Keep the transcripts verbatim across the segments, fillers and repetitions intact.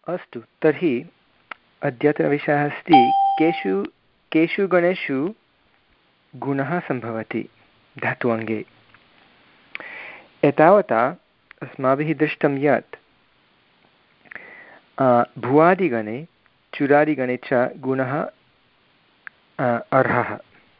अस्तु, तर्हि अद्यतनविषयः अस्ति केषु केषु गणेषु गुणः सम्भवति धात्वङ्गे। एतावता अस्माभिः दृष्टं यत् भुवादिगणे चुरादिगणे च गुणः अर्हः।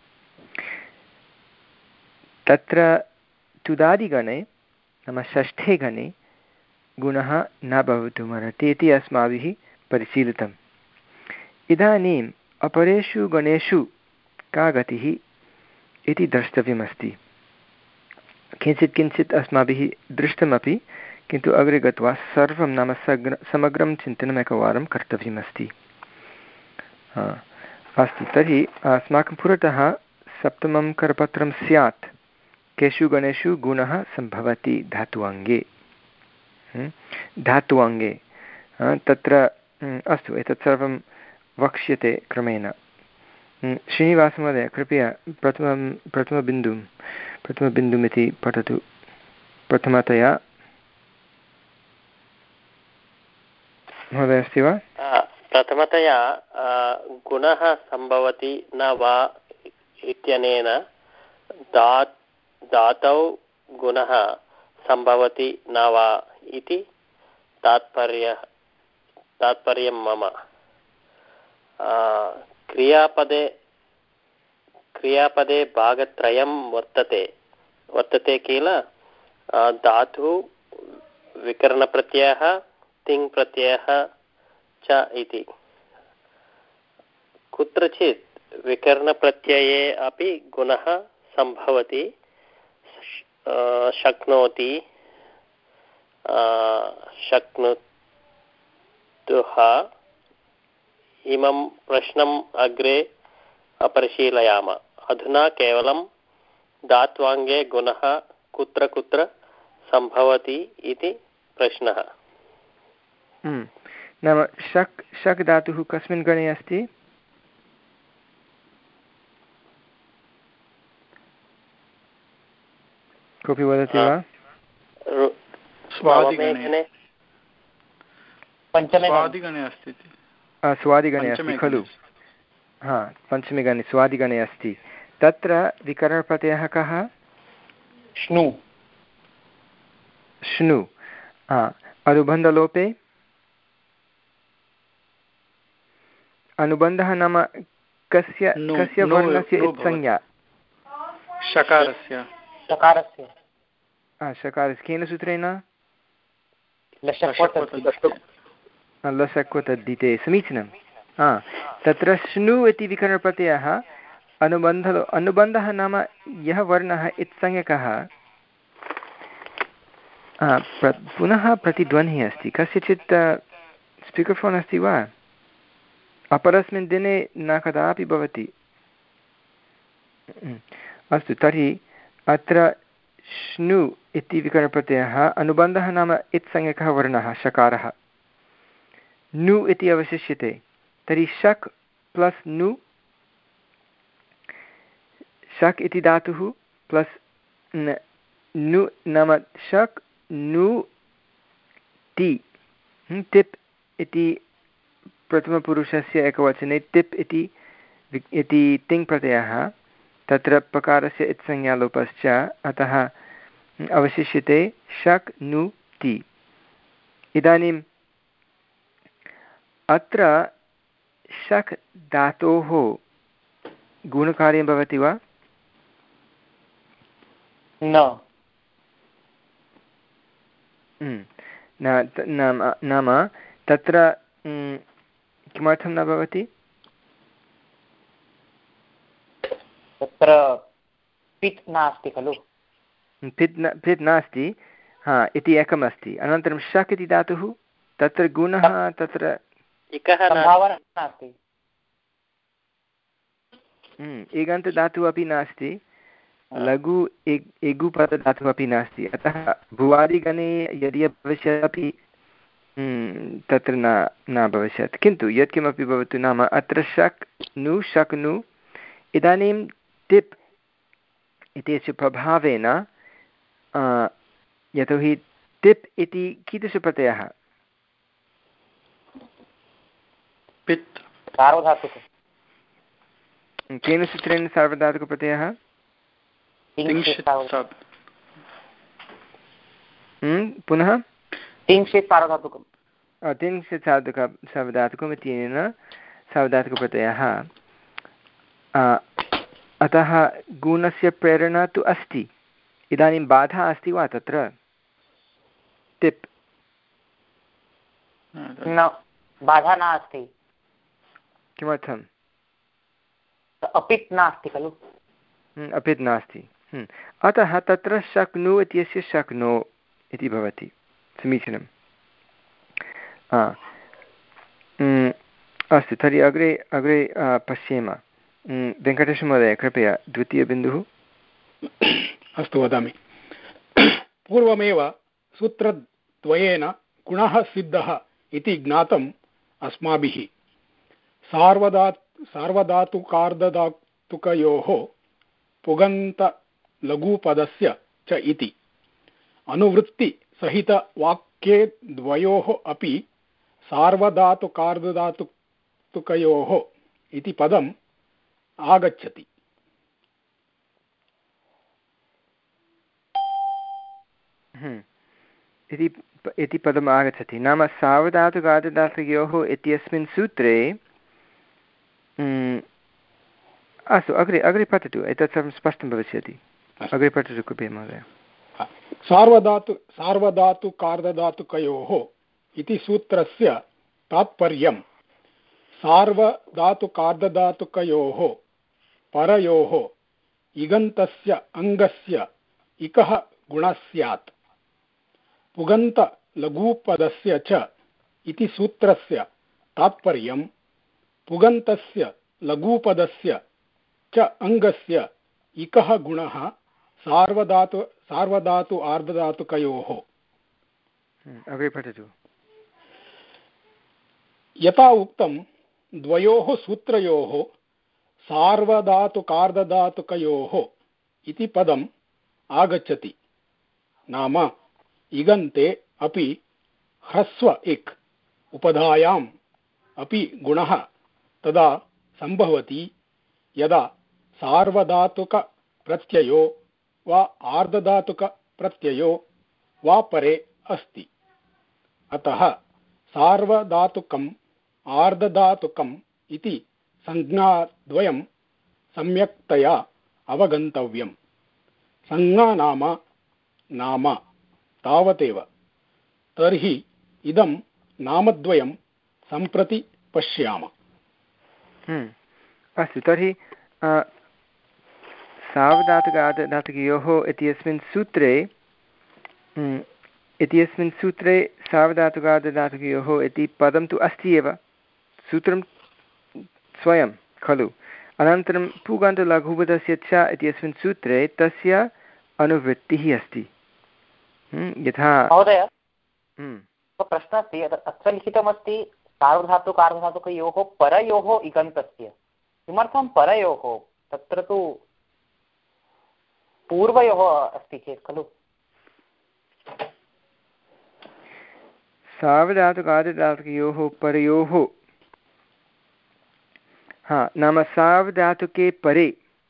तत्र तुदादिगणे नाम षष्ठे गणे गुणः न भवितुमर्हति इति अस्माभिः परिशीलितम्। इदानीम् अपरेषु गणेषु का गतिः इति द्रष्टव्यमस्ति। किञ्चित् किञ्चित् अस्माभिः दृष्टमपि, किन्तु अग्रे गत्वा सर्वं नाम सग्र समग्रं चिन्तनम् एकवारं कर्तव्यमस्ति। अस्तु, तर्हि अस्माकं पुरतः सप्तमं करपत्रं स्यात् केषु गणेषु गुणः सम्भवति धात्वङ्गे। धात्वङ्गे तत्र अस्तु, एतत् सर्वं वक्ष्यते क्रमेण। श्रीनिवासमहोदय, कृपया प्रथमं प्रथमबिन्दुं प्रथमबिन्दुमिति पठतु। प्रथमतया महोदय अस्ति वा? प्रथमतया गुणः सम्भवति न वा इत्यनेन दात् धातौ गुणः सम्भवति न वा इति तात्पर्य तात्पर्यं मम। क्रियापदे क्रियापदे भागत्रयं वर्तते वर्तते किल। धातुः विकरणप्रत्ययः तिङ्प्रत्ययः च इति। कुत्रचित् विकरणप्रत्यये अपि गुणः सम्भवति, शक्नोति शक्नुतुः। इमं प्रश्नम् अग्रे परिशीलयामः। अधुना केवलं धात्वाङ्गे गुणः कुत्र कुत्र सम्भवति इति प्रश्नः। नाम शक् शक् धातुः कस्मिन् गणे अस्ति? कोऽपि वदति वा? स्वादिगणे अस्ति। स्वादिगणे अस्ति खलु? हा, पञ्चमे गणे स्वादिगणे अस्ति। तत्र विकरणप्रत्ययः कः? श्नु। श्नु। हा, अनुबन्धलोपे अनुबन्धः नाम कस्य कस्य वर्णस्य इत्संज्ञा? शकारस्य। शकारस्य। हा, शकारस्य। केन सूत्रेण? लशक्वतद्धिते। समीचीनं। हा, तत्र श्नु इति विकरणप्रत्ययः अनुबन्ध अनुबन्धः नाम यः वर्णः इत्संज्ञकः। प्र पुनः प्रतिध्वनिः अस्ति। कस्यचित् स्पीकर् फ़ोन् अस्ति वा? अपरस्मिन् दिने न कदापि भवति। अस्तु, तर्हि अत्र श्नु इति विकरणप्रत्ययः अनुबन्धः नाम इत्संज्ञकः वर्णः शकारः। नु इति अवशिष्यते। तर्हि शक् प्लस् नु, शक् इति धातुः प्लस् नु नाम शक् नु ति। टिप् इति प्रथमपुरुषस्य एकवचने टिप् इति इति तिङ् प्रत्ययः। तत्र पकारस्य इत्संज्ञालोपश्च, अतः अवशिष्यते शक् नु ति। इदानीम् अत्र शक् धातोः गुणकार्यं भवति वा? न। नाम तत्र किमर्थं न भवति? तत्र पित् नास्ति खलु। पित् न पित् नास्ति, हा इति एकम् अस्ति। अनन्तरं शक् इति धातुः, तत्र गुणः तत्र नास्ति। इगन्तधातुः अपि नास्ति, लघु एगुपदधातुः अपि नास्ति। अतः भुवादिगणे यदि भविष्यत् अपि तत्र न न भविष्यत्। किन्तु यत्किमपि भवतु, नाम अत्र शक् नु शक् नु। इदानीं टिप् इत्यस्य प्रभावेन, यतोहि टिप् इति कीदृशप्रत्ययः? पित् सार्वधातुकं केन सूत्रेण सार्वधातुकप्रत्ययः पुनः तिंशित् सार्वधातुकं तिंशित् सार्धक सार्वधातुकम् इत्यनेन सार्वधातुकप्रत्ययः अतः गुणस्य प्रेरणा तु अस्ति। इदानीं बाधा अस्ति वा तत्र टिप् न बाधा नास्ति। किमर्थम् अपित् नास्ति खलु अपित् नास्ति अतः तत्र शक्नु इत्यस्य शक्नो इति भवति समीचीनम् अस्तु तर्हि अग्रे अग्रे पश्येम। वेङ्कटेशमहोदय कृपया द्वितीयबिन्दुः। अस्तु वदामि। पूर्वमेव सूत्रद्वयेन गुणः सिद्धः इति ज्ञातम् अस्माभिः। सार्वधा सार्वधातुकार्धधातुकयोः पुगन्तलघुपदस्य च इति अनुवृत्तिसहितवाक्ये द्वयोः अपि सार्वधातुकार्धधातुकयोः इति पदम् आगच्छति। इति पदम् आगच्छति नाम सार्वधातुकार्धधातुकयोः इत्यस्मिन् सूत्रे अस्तु अग्रे अग्रे पठतु एतत् सर्वं स्पष्टं भविष्यति। अग्रे पठतु कृपया महोदय। सार्वधातु सार्वधातुकार्धधातुकयोः इति सूत्रस्य तात्पर्यं सार्वधातुकार्धधातुकयोः परयोः इगन्तस्य अङ्गस्य इकः गुणः स्यात्। पुगन्तलघुपदस्य च इति सूत्रस्य तात्पर्यं पुगन्तस्य लघुपदस्य च अङ्गस्य इकः गुणः सार्वधातु सार्वधातु आर्धधातुकयोः। अग्रे पठतु। यथा उक्तं द्वयोः सूत्रयोः सार्वधातुकार्धधातुकयोः इति पदम् आगच्छति नाम इगन्ते अपि ह्रस्व इक् उपधायाम् अपि गुणः तदा सम्भवति यदा सार्वधातुकप्रत्ययो वा आर्धधातुकप्रत्ययो वा परे अस्ति। अतः सार्वधातुकम् आर्धधातुकम् इति संज्ञाद्वयं सम्यक्तया अवगन्तव्यम्। संज्ञा नाम नाम तावदेव। तर्हि इदं नामद्वयं सम्प्रति पश्यामः। अस्तु तर्हि सार्वधातुकार्धधातुकयोः इत्यस्मिन् सूत्रे इत्यस्मिन् सूत्रे सार्वधातुकार्धधातुकयोः इति पदं तु अस्ति एव सूत्रं स्वयं खलु। अनन्तरं पुगन्तलघुपदस्य च इत्यस्मिन् सूत्रे तस्य अनुवृत्तिः अस्ति। यथा महोदय प्रश्नः अस्ति अत्र लिखितमस्ति सार्वधातुकार्धधातुकयोः परयोः इगन्तस्य। किमर्थं परयोः? तत्र तु पूर्वयोः अस्ति चेत् खलु। सार्वधातुकार्धधातुकयोः परयोः हा नाम सार्वधातुके परे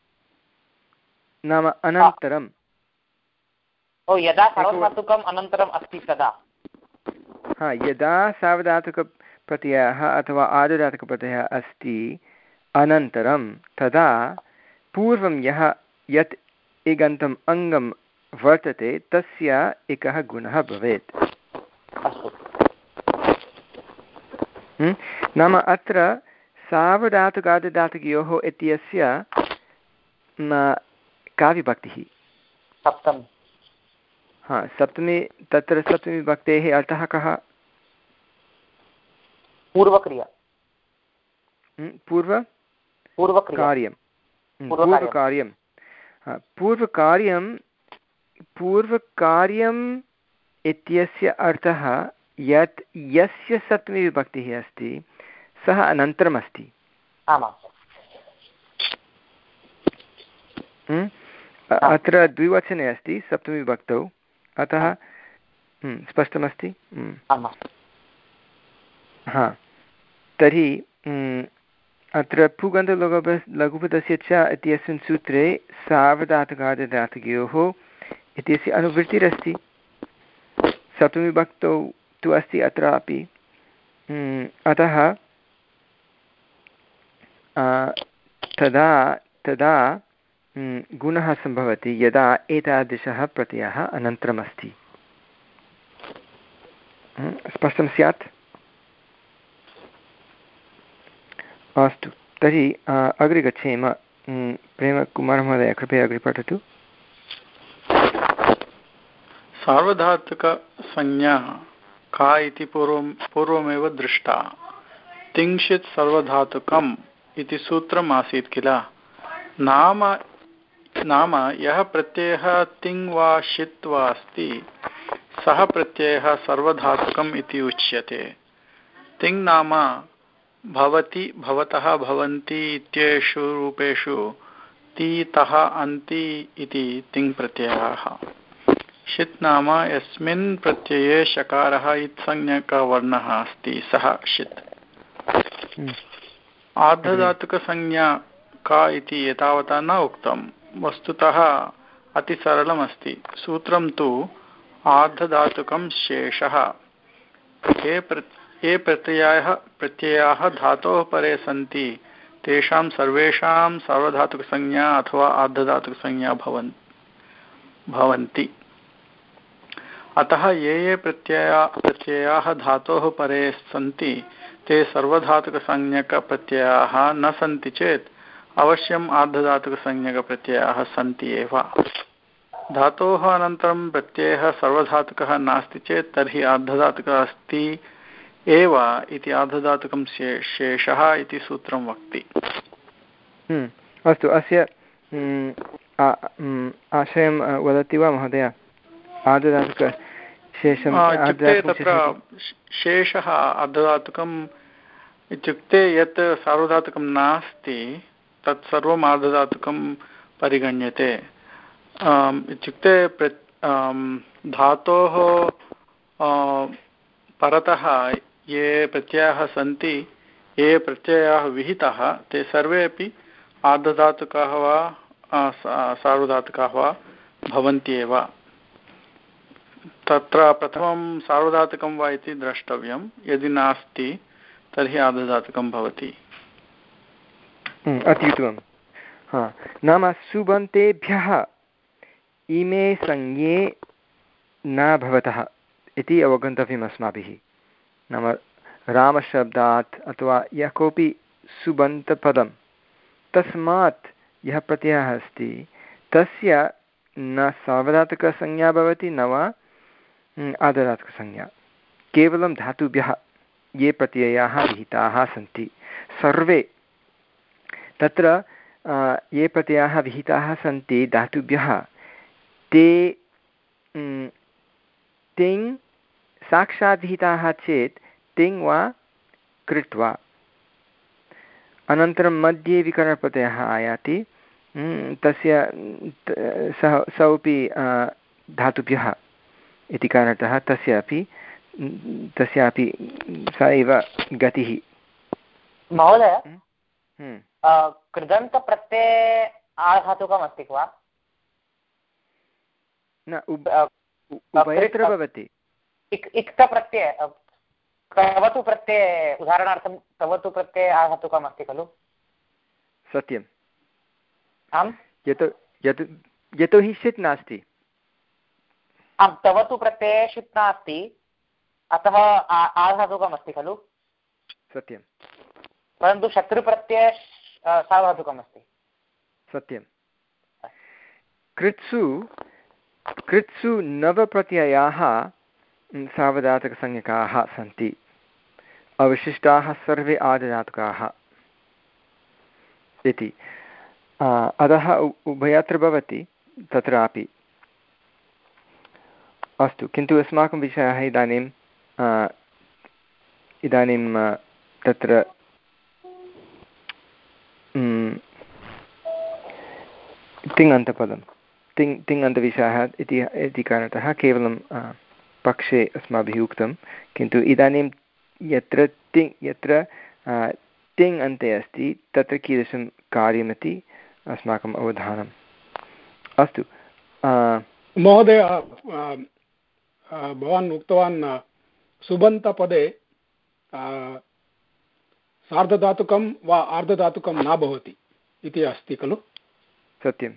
नाम अनन्तरं। ओ यदा सार्वधातुकम् अनन्तरम् अस्ति तदा। हा यदा सार्वधातुकप्रत्ययः अथवा आर्धधातुकप्रत्ययः अस्ति अनन्तरं तदा पूर्वं यः यत् इगन्तम् अङ्गं वर्तते तस्य एकः गुणः भवेत्। नाम अत्र सार्वधातुकार्धधातुकयोः इत्यस्य का विभक्तिः? सप्तमी। हा सप्तमी। तत्र सप्तमीविभक्तेः अर्थः कः? पूर्वक्रिया। पूर्व पूर्वकार्यं पूर्वकार्यं पूर्वकार्यं पूर्वकार्यम् इत्यस्य अर्थः यत् यस्य सप्तमीविभक्तिः अस्ति सः अनन्तरम् अस्ति। अत्र द्विवचने अस्ति सप्तमीविभक्तौ अतः स्पष्टमस्ति। हा तर्हि अत्र पुगन्तलघुप लघुपदस्य च इत्यस्मिन् सूत्रे सार्वधातुकार्धधातुकयोः इत्यस्य अनुवृत्तिरस्ति सप्तमीविभक्तौ तु अस्ति अत्रापि अतः तदा तदा गुणः सम्भवति यदा एतादृशः प्रत्ययः अनन्तरमस्ति। स्पष्टं स्यात्? अस्तु तर्हि अग्रे गच्छेम। प्रेमकुमारमहोदय कृपया अग्रे पठतु। सार्वधातुकसंज्ञा का इति पूर्वं पूर्वमेव दृष्टा। तिंशित् सर्वधातुकम् इति सूत्रम् आसीत् किल। नाम नाम यः प्रत्ययः तिङ् वा षित् वा अस्ति सः प्रत्ययः सर्वधातुकम् इति उच्यते। तिङ् नाम भवति भवतः भवन्ति इत्येषु रूपेषु ति तः अन्ति इति तिङ् प्रत्ययाः। षित् नाम यस्मिन् प्रत्यये शकारः इत्संज्ञकवर्णः अस्ति सः षित्। आर्धधातुकसंज्ञा का इति एतावता न उक्तं। वस्तुतः अतिसरलमस्ति। सूत्रं तु आर्धधातुकं शेषः। ये प्र ये प्रत्ययाः प्रत्ययाः धातोः परे सन्ति तेषां सर्वेषां सार्वधातुकसंज्ञा अथवा आर्धधातुकसंज्ञा भवन् भवन्ति। अतः ये ये प्रत्यया प्रत्ययाः धातोः परे सन्ति ते सर्वधातुकसंज्ञकप्रत्ययाः न सन्ति चेत् अवश्यम् आर्धधातुकसंज्ञकप्रत्ययाः सन्ति एव। धातोः अनन्तरं प्रत्ययः सर्वधातुकः नास्ति चेत् तर्हि आर्धधातुकः अस्ति एव इति आर्धधातुकं शेषः इति सूत्रं वक्ति। अस्तु अस्य आशयं वदति वा महोदय? आर्धधातुकशेषम् इत्युक्ते तत्र शेषः आर्धधातुकम् इत्युक्ते यत् सार्वधातुकं नास्ति तत् सर्वम् आर्धधातुकं परिगण्यते। इत्युक्ते धातोः परतः ये प्रत्ययाः सन्ति ये प्रत्ययाः विहिताः ते सर्वे अपि आर्धधातुकाः वा सार्वधातुकाः वा भवन्ति एव। तत्र प्रथमं सार्वधातुकं वा इति द्रष्टव्यं। यदि नास्ति तर्हि आर्धधातुकं भवति। अत्युत्तमं। हा नाम सुबन्तेभ्यः इमे संज्ञे न भवतः इति अवगन्तव्यम् अस्माभिः। नाम रामशब्दात् अथवा यः कोऽपि सुबन्तपदं तस्मात् यः प्रत्ययः अस्ति तस्य न सार्वधातुकसंज्ञा भवति न वा आर्धधातुकसंज्ञा। केवलं धातुभ्यः ये प्रत्ययाः विहिताः सन्ति सर्वे तत्र ये प्रत्ययाः विहिताः सन्ति धातुभ्यः ते तिङ् साक्षात् विहिताः चेत् तिङ् वा कृत् वा। अनन्तरं मध्ये विकरणप्रत्ययः आयाति तस्य सः सोऽपि धातुभ्यः इति कारणतः तस्यापि तस्यापि सा एव गतिः। महोदय कृदन्तप्रत्यये आर्धधातुकम् अस्ति वा? न उभयत्र भवति। इक्तप्रत्यय कवतु प्रत्यये उदाहरणार्थं कवतु प्रत्यये आर्धधातुकम् अस्ति खलु? सत्यम्। आम् यतो यतो यतोहि षित् नास्ति। आम् तवतु प्रत्यये षित् नास्ति अतः आर्धधातुकम् अस्ति खलु? सत्यं। परन्तु शत्रुप्रत्यये सार्वधातुकम् अस्ति। सत्यं। कृत्सु कृत्सु नवप्रत्ययाः सार्वधातुकसंज्ञकाः सन्ति। अवशिष्टाः सर्वे आर्धधातुकाः इति। अतः उभयत्र भवति तत्रापि। अस्तु किन्तु अस्माकं विषयः इदानीं इदानीं तत्र तिङन्तपदं तिङ् तिङन्तविषयः इति इति कारणतः केवलं पक्षे अस्माभिः उक्तं। किन्तु इदानीं यत्र तिङ् यत्र टिङ् अन्ते अस्ति तत्र कीदृशं कार्यमिति अस्माकम् अवधानम्। अस्तु महोदय, भवान् उक्तवान् सुबन्तपदे सार्धधातुकं वा आर्धधातुकं न भवति इति अस्ति खलु? सत्यं।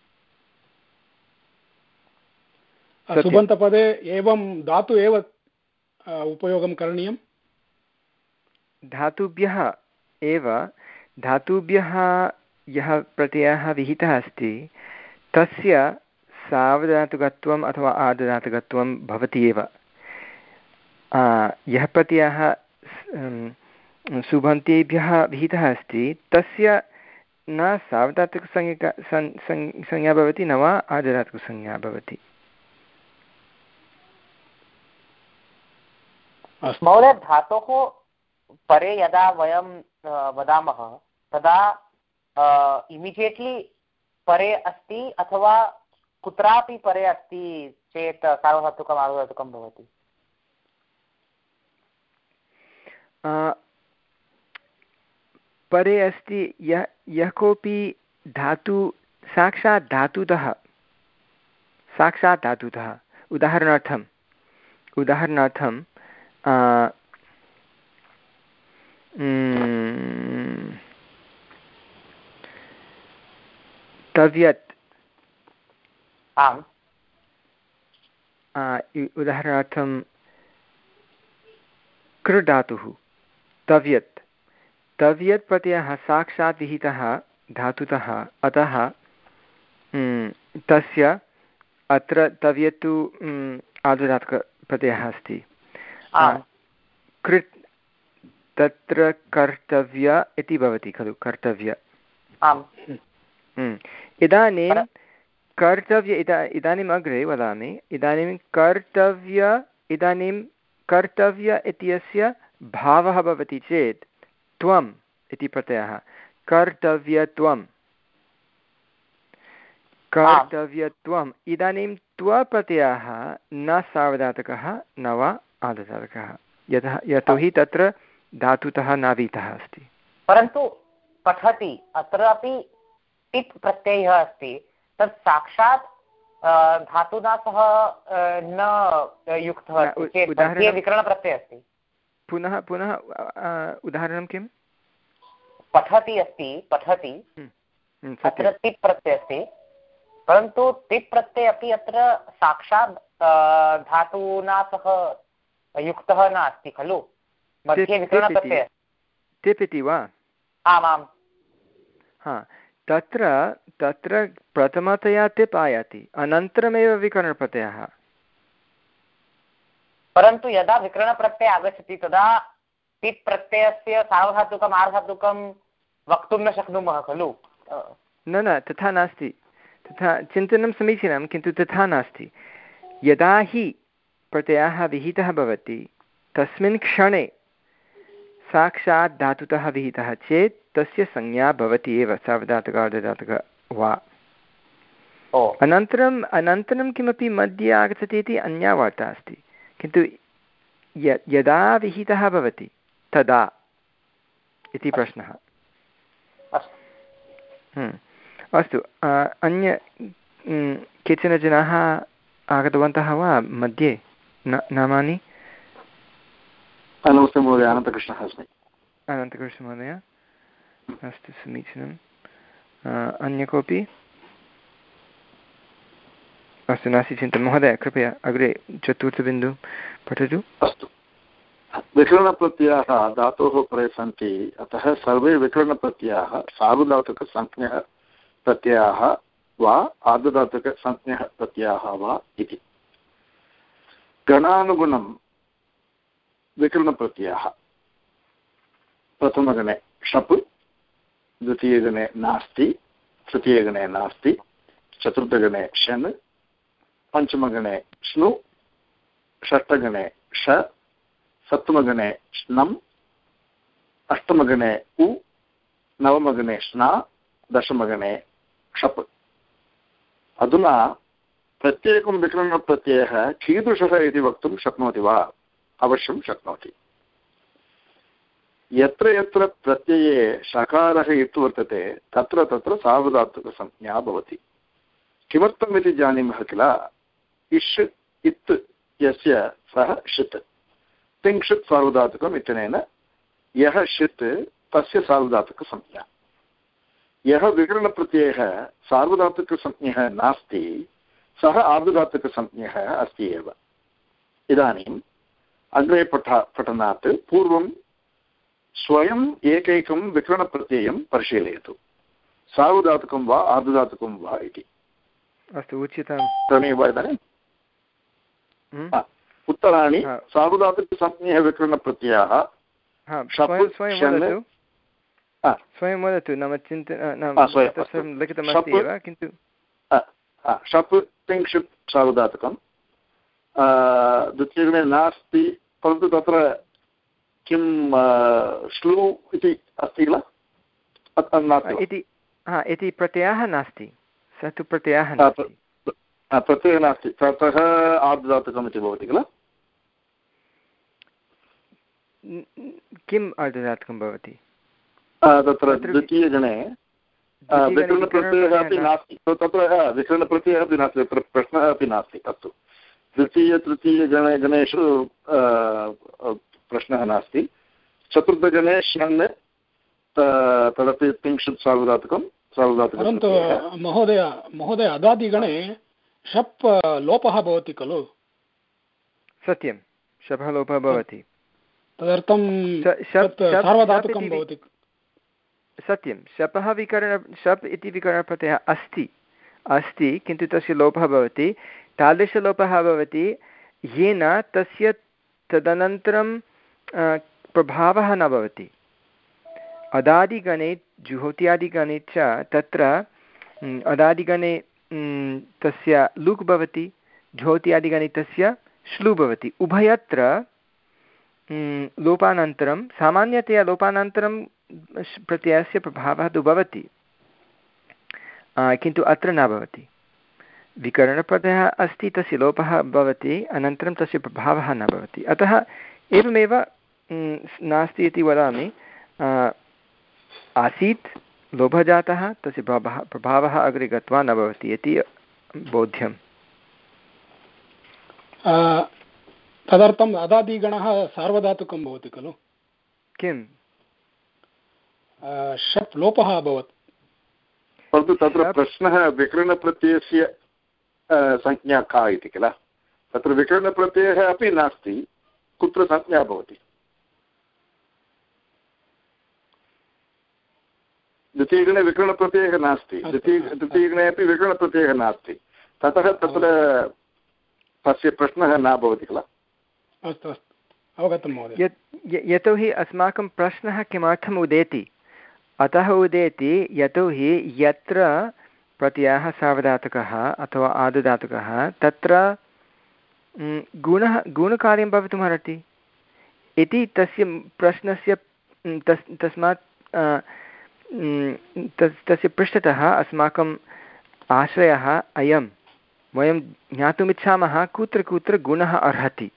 सुबन्तपदे एवं धातु एव उपयोगं करणीयं। धातुभ्यः एव धातुभ्यः यः प्रत्ययः विहितः अस्ति तस्य सार्वधातुकत्वम् अथवा आर्धधातुकत्वं भवति एव। यः प्रत्ययः सुबन्तेभ्यः विहितः अस्ति तस्य न सार्वधातुकसंज्ञा संज्ञा भवति न वा आर्धधातुकसंज्ञा भवति। महोदय, धातोः परे यदा वयं वदामः तदा इमिडियेट्लि परे अस्ति अथवा कुत्रापि परे अस्ति चेत् सार्वधातुकम् आर्धधातुकं भवति? परे अस्ति यः यः कोऽपि धातु साक्षात् धातुतः साक्षात् धातुतः उदाहरणार्थम् उदाहरणार्थं तव्यत् आम् उदाहरणार्थं कृ धातुः तव्यत् तव्यत् प्रत्ययः साक्षात् विहितः धातुतः अतः तस्य अत्र तव्यत् तु आर्धधातुकप्रत्ययः अस्ति। कृत् तत्र कर्तव्य इति भवति खलु कर्तव्य। इदानीं कर्तव्य इदा इदानीम् अग्रे वदामि। इदानीं कर्तव्य इदानीं कर्तव्य इत्यस्य भावः भवति चेत् त्वम् इति प्रत्ययः कर्तव्यत्वं कर्तव्यत्वम्। इदानीं त्वप्रत्ययः न सार्वधातुकः न वा आर्धधातुकः यतः यतोहि तत्र धातुतः नावीतः अस्ति। परन्तु पठति अत्रापि टिप् प्रत्ययः अस्ति तत् साक्षात् धातुना सह न युक्तः चेत् मध्ये विकरणप्रत्ययः अस्ति। पुनः पुनः उदाहरणं किं? पठति अस्ति पठति अत्र टिप् प्रत्ययः अस्ति परन्तु टिप् प्रत्ययः अपि अत्र साक्षात् धातुना सह युक्तः नास्ति खलु, मध्ये विकरणप्रत्ययः। टिप् इति वा? आमाम्। हा, तत्र तत्र प्रथमतया टिप् आयाति अनन्तरमेव विकरणप्रत्ययः। परन्तु यदा विकरणप्रत्ययः आगच्छति तदा टिप् प्रत्ययस्य सार्वधातुकम् आर्धधातुकं वक्तुं न शक्नुमः खलु? न न तथा नास्ति। तथा चिन्तनं समीचीनं किन्तु तथा नास्ति। यदा हि प्रत्ययः विहितः भवति तस्मिन् क्षणे साक्षात् धातुतः विहितः चेत् तस्य संज्ञा भवति एव सार्वधातुक आर्धधातुक वा। अनन्तरम् अनन्तरं किमपि मध्ये आगच्छति इति अन्या वार्ता अस्ति। किन्तु य यदा विहितः भवति तदा इति प्रश्नः। अस्तु, अन्य केचन जनाः आगतवन्तः वा मध्ये न नामानि? नमस्ते महोदय, अनन्तकृष्णः अस्मि। अनन्तकृष्णमहोदय, अस्तु समीचीनम्। अन्य कोऽपि? अस्तु, नास्ति चिन्ता। महोदय कृपया अग्रे चतुर्थबिन्दु पठतु। अस्तु, विकरणप्रत्ययाः धातोः परे सन्ति अतः सर्वे विकरणप्रत्ययाः सार्वधातुकसंज्ञः प्रत्ययाः वा आर्धधातुकसंज्ञः प्रत्ययाः वा इति। गणानुगुणं विकरणप्रत्ययाः प्रथमगणे शप्, द्वितीयगणे नास्ति, तृतीयगणे नास्ति, चतुर्थगणे शन्, पञ्चमगणे श्नु, षष्ठगणे ष, सप्तमगणे श्नम्, अष्टमगणे उ, नवमगणे श्ना, दशमगणे क्षप्। अधुना प्रत्येकं विकरणप्रत्ययः कीदृशः इति वक्तुं शक्नोति वा? अवश्यं शक्नोति। यत्र यत्र प्रत्यये षकारः इत् वर्तते तत्र तत्र सार्वधातुकसंज्ञा भवति। किमर्थम् इति जानीमः किल? इष् इत् यस्य सः षित्, तिङ्क्षित् सार्वधातुकम् इत्यनेन यः षित् तस्य सार्वधातुकसंज्ञा। यः विकरणप्रत्ययः सार्वधातुकसंज्ञः नास्ति सः आर्धधातुकसंज्ञः अस्ति एव। इदानीम् अग्रे पठ पठनात् पूर्वं स्वयम् एकैकं विकरणप्रत्ययं परिशीलयतु, सार्वधातुकं वा आर्धधातुकं वा इति। अस्तु, उचितं। तमेव इदानीम् उत्तराणि सार्वधातुकसंज्ञः विकरणप्रत्ययाः स्वयं वदतु, नाम चिन्तनं लिखितमस्ति एव, किन्तु शप् तिङ्क्षित् सार्वधातुकं, द्वितीयगणे नास्ति, परन्तु तत्र किं श्लू इति अस्ति किल? इति प्रत्ययः नास्ति, सः तु प्रत्ययः प्रत्ययः नास्ति, ततः आर्धधातुकम् इति भवति किल? किम् आर्धधातुकं भवति तत्र? द्वितीयगणे विकरणप्रत्ययः अपि नास्ति, तत्र विकरणप्रत्ययः अपि नास्ति, तत्र प्रश्नः अपि नास्ति। अस्तु, द्वितीय तृतीयगणे गणेषु प्रश्नः नास्ति। चतुर्थगणे श्यन् तदपि तिङ्क्षित् सार्वधातुकं सार्वधातुकं। परन्तु महोदय महोदय अदादिगणे शप् लोपः भवति खलु? सत्यं, शपः लोपः भवति, तदर्थं सार्वधातुकं भवति। सत्यं, शपः विकरण शप् इति विकरणप्रत्ययः अस्ति अस्ति किन्तु तस्य लोपः भवति। तादृशलोपः भवति येन तस्य तदनन्तरं प्रभावः न भवति। अदादिगणे जुहोत्यादिगणे च तत्र अदादिगणे तस्य लुक् भवति, जुहोत्यादिगणे तस्य श्लू भवति। उभयत्र लोपानन्तरं सामान्यतया लोपानन्तरं प्रत्ययस्य प्रभावः तु भवति, किन्तु अत्र न भवति। विकरणप्रत्ययः अस्ति, तस्य लोपः भवति, अनन्तरं तस्य प्रभावः न भवति। अतः एवमेव नास्ति इति वदामि। आसीत्, लोभः जातः, तस्य प्रभावः प्रभावः अग्रे गत्वा न भवति इति बोध्यम्। तदर्थम् अदादिगणः सार्वधातुकं भवति खलु? किं शप् लोपः अभवत्, परन्तु तत्र प्रश्नः विकरणप्रत्ययस्य संज्ञा का इति किल? तत्र विकरणप्रत्ययः अपि नास्ति, कुत्र संज्ञा भवति? द्वितीयगणे विकरणप्रत्ययः नास्ति, द्वितीय द्वितीयगणे अपि विकरणप्रत्ययः नास्ति, ततः तत्र तस्य प्रश्नः न भवति किल? अस्तु अस्तु, अवगतं महोदय। यतोहि अस्माकं प्रश्नः किमर्थम् उदेति? अतः उदेति यतोहि यत्र प्रत्ययः सार्वधातुकः अथवा आर्धधातुकः तत्र गुणः गुणकार्यं भवितुमर्हति इति तस्य प्रश्नस्य तस् तस्मात् तस् तस्य पृष्ठतः अस्माकम् आशयः अयं, वयं ज्ञातुमिच्छामः कुत्र कुत्र गुणः अर्हति।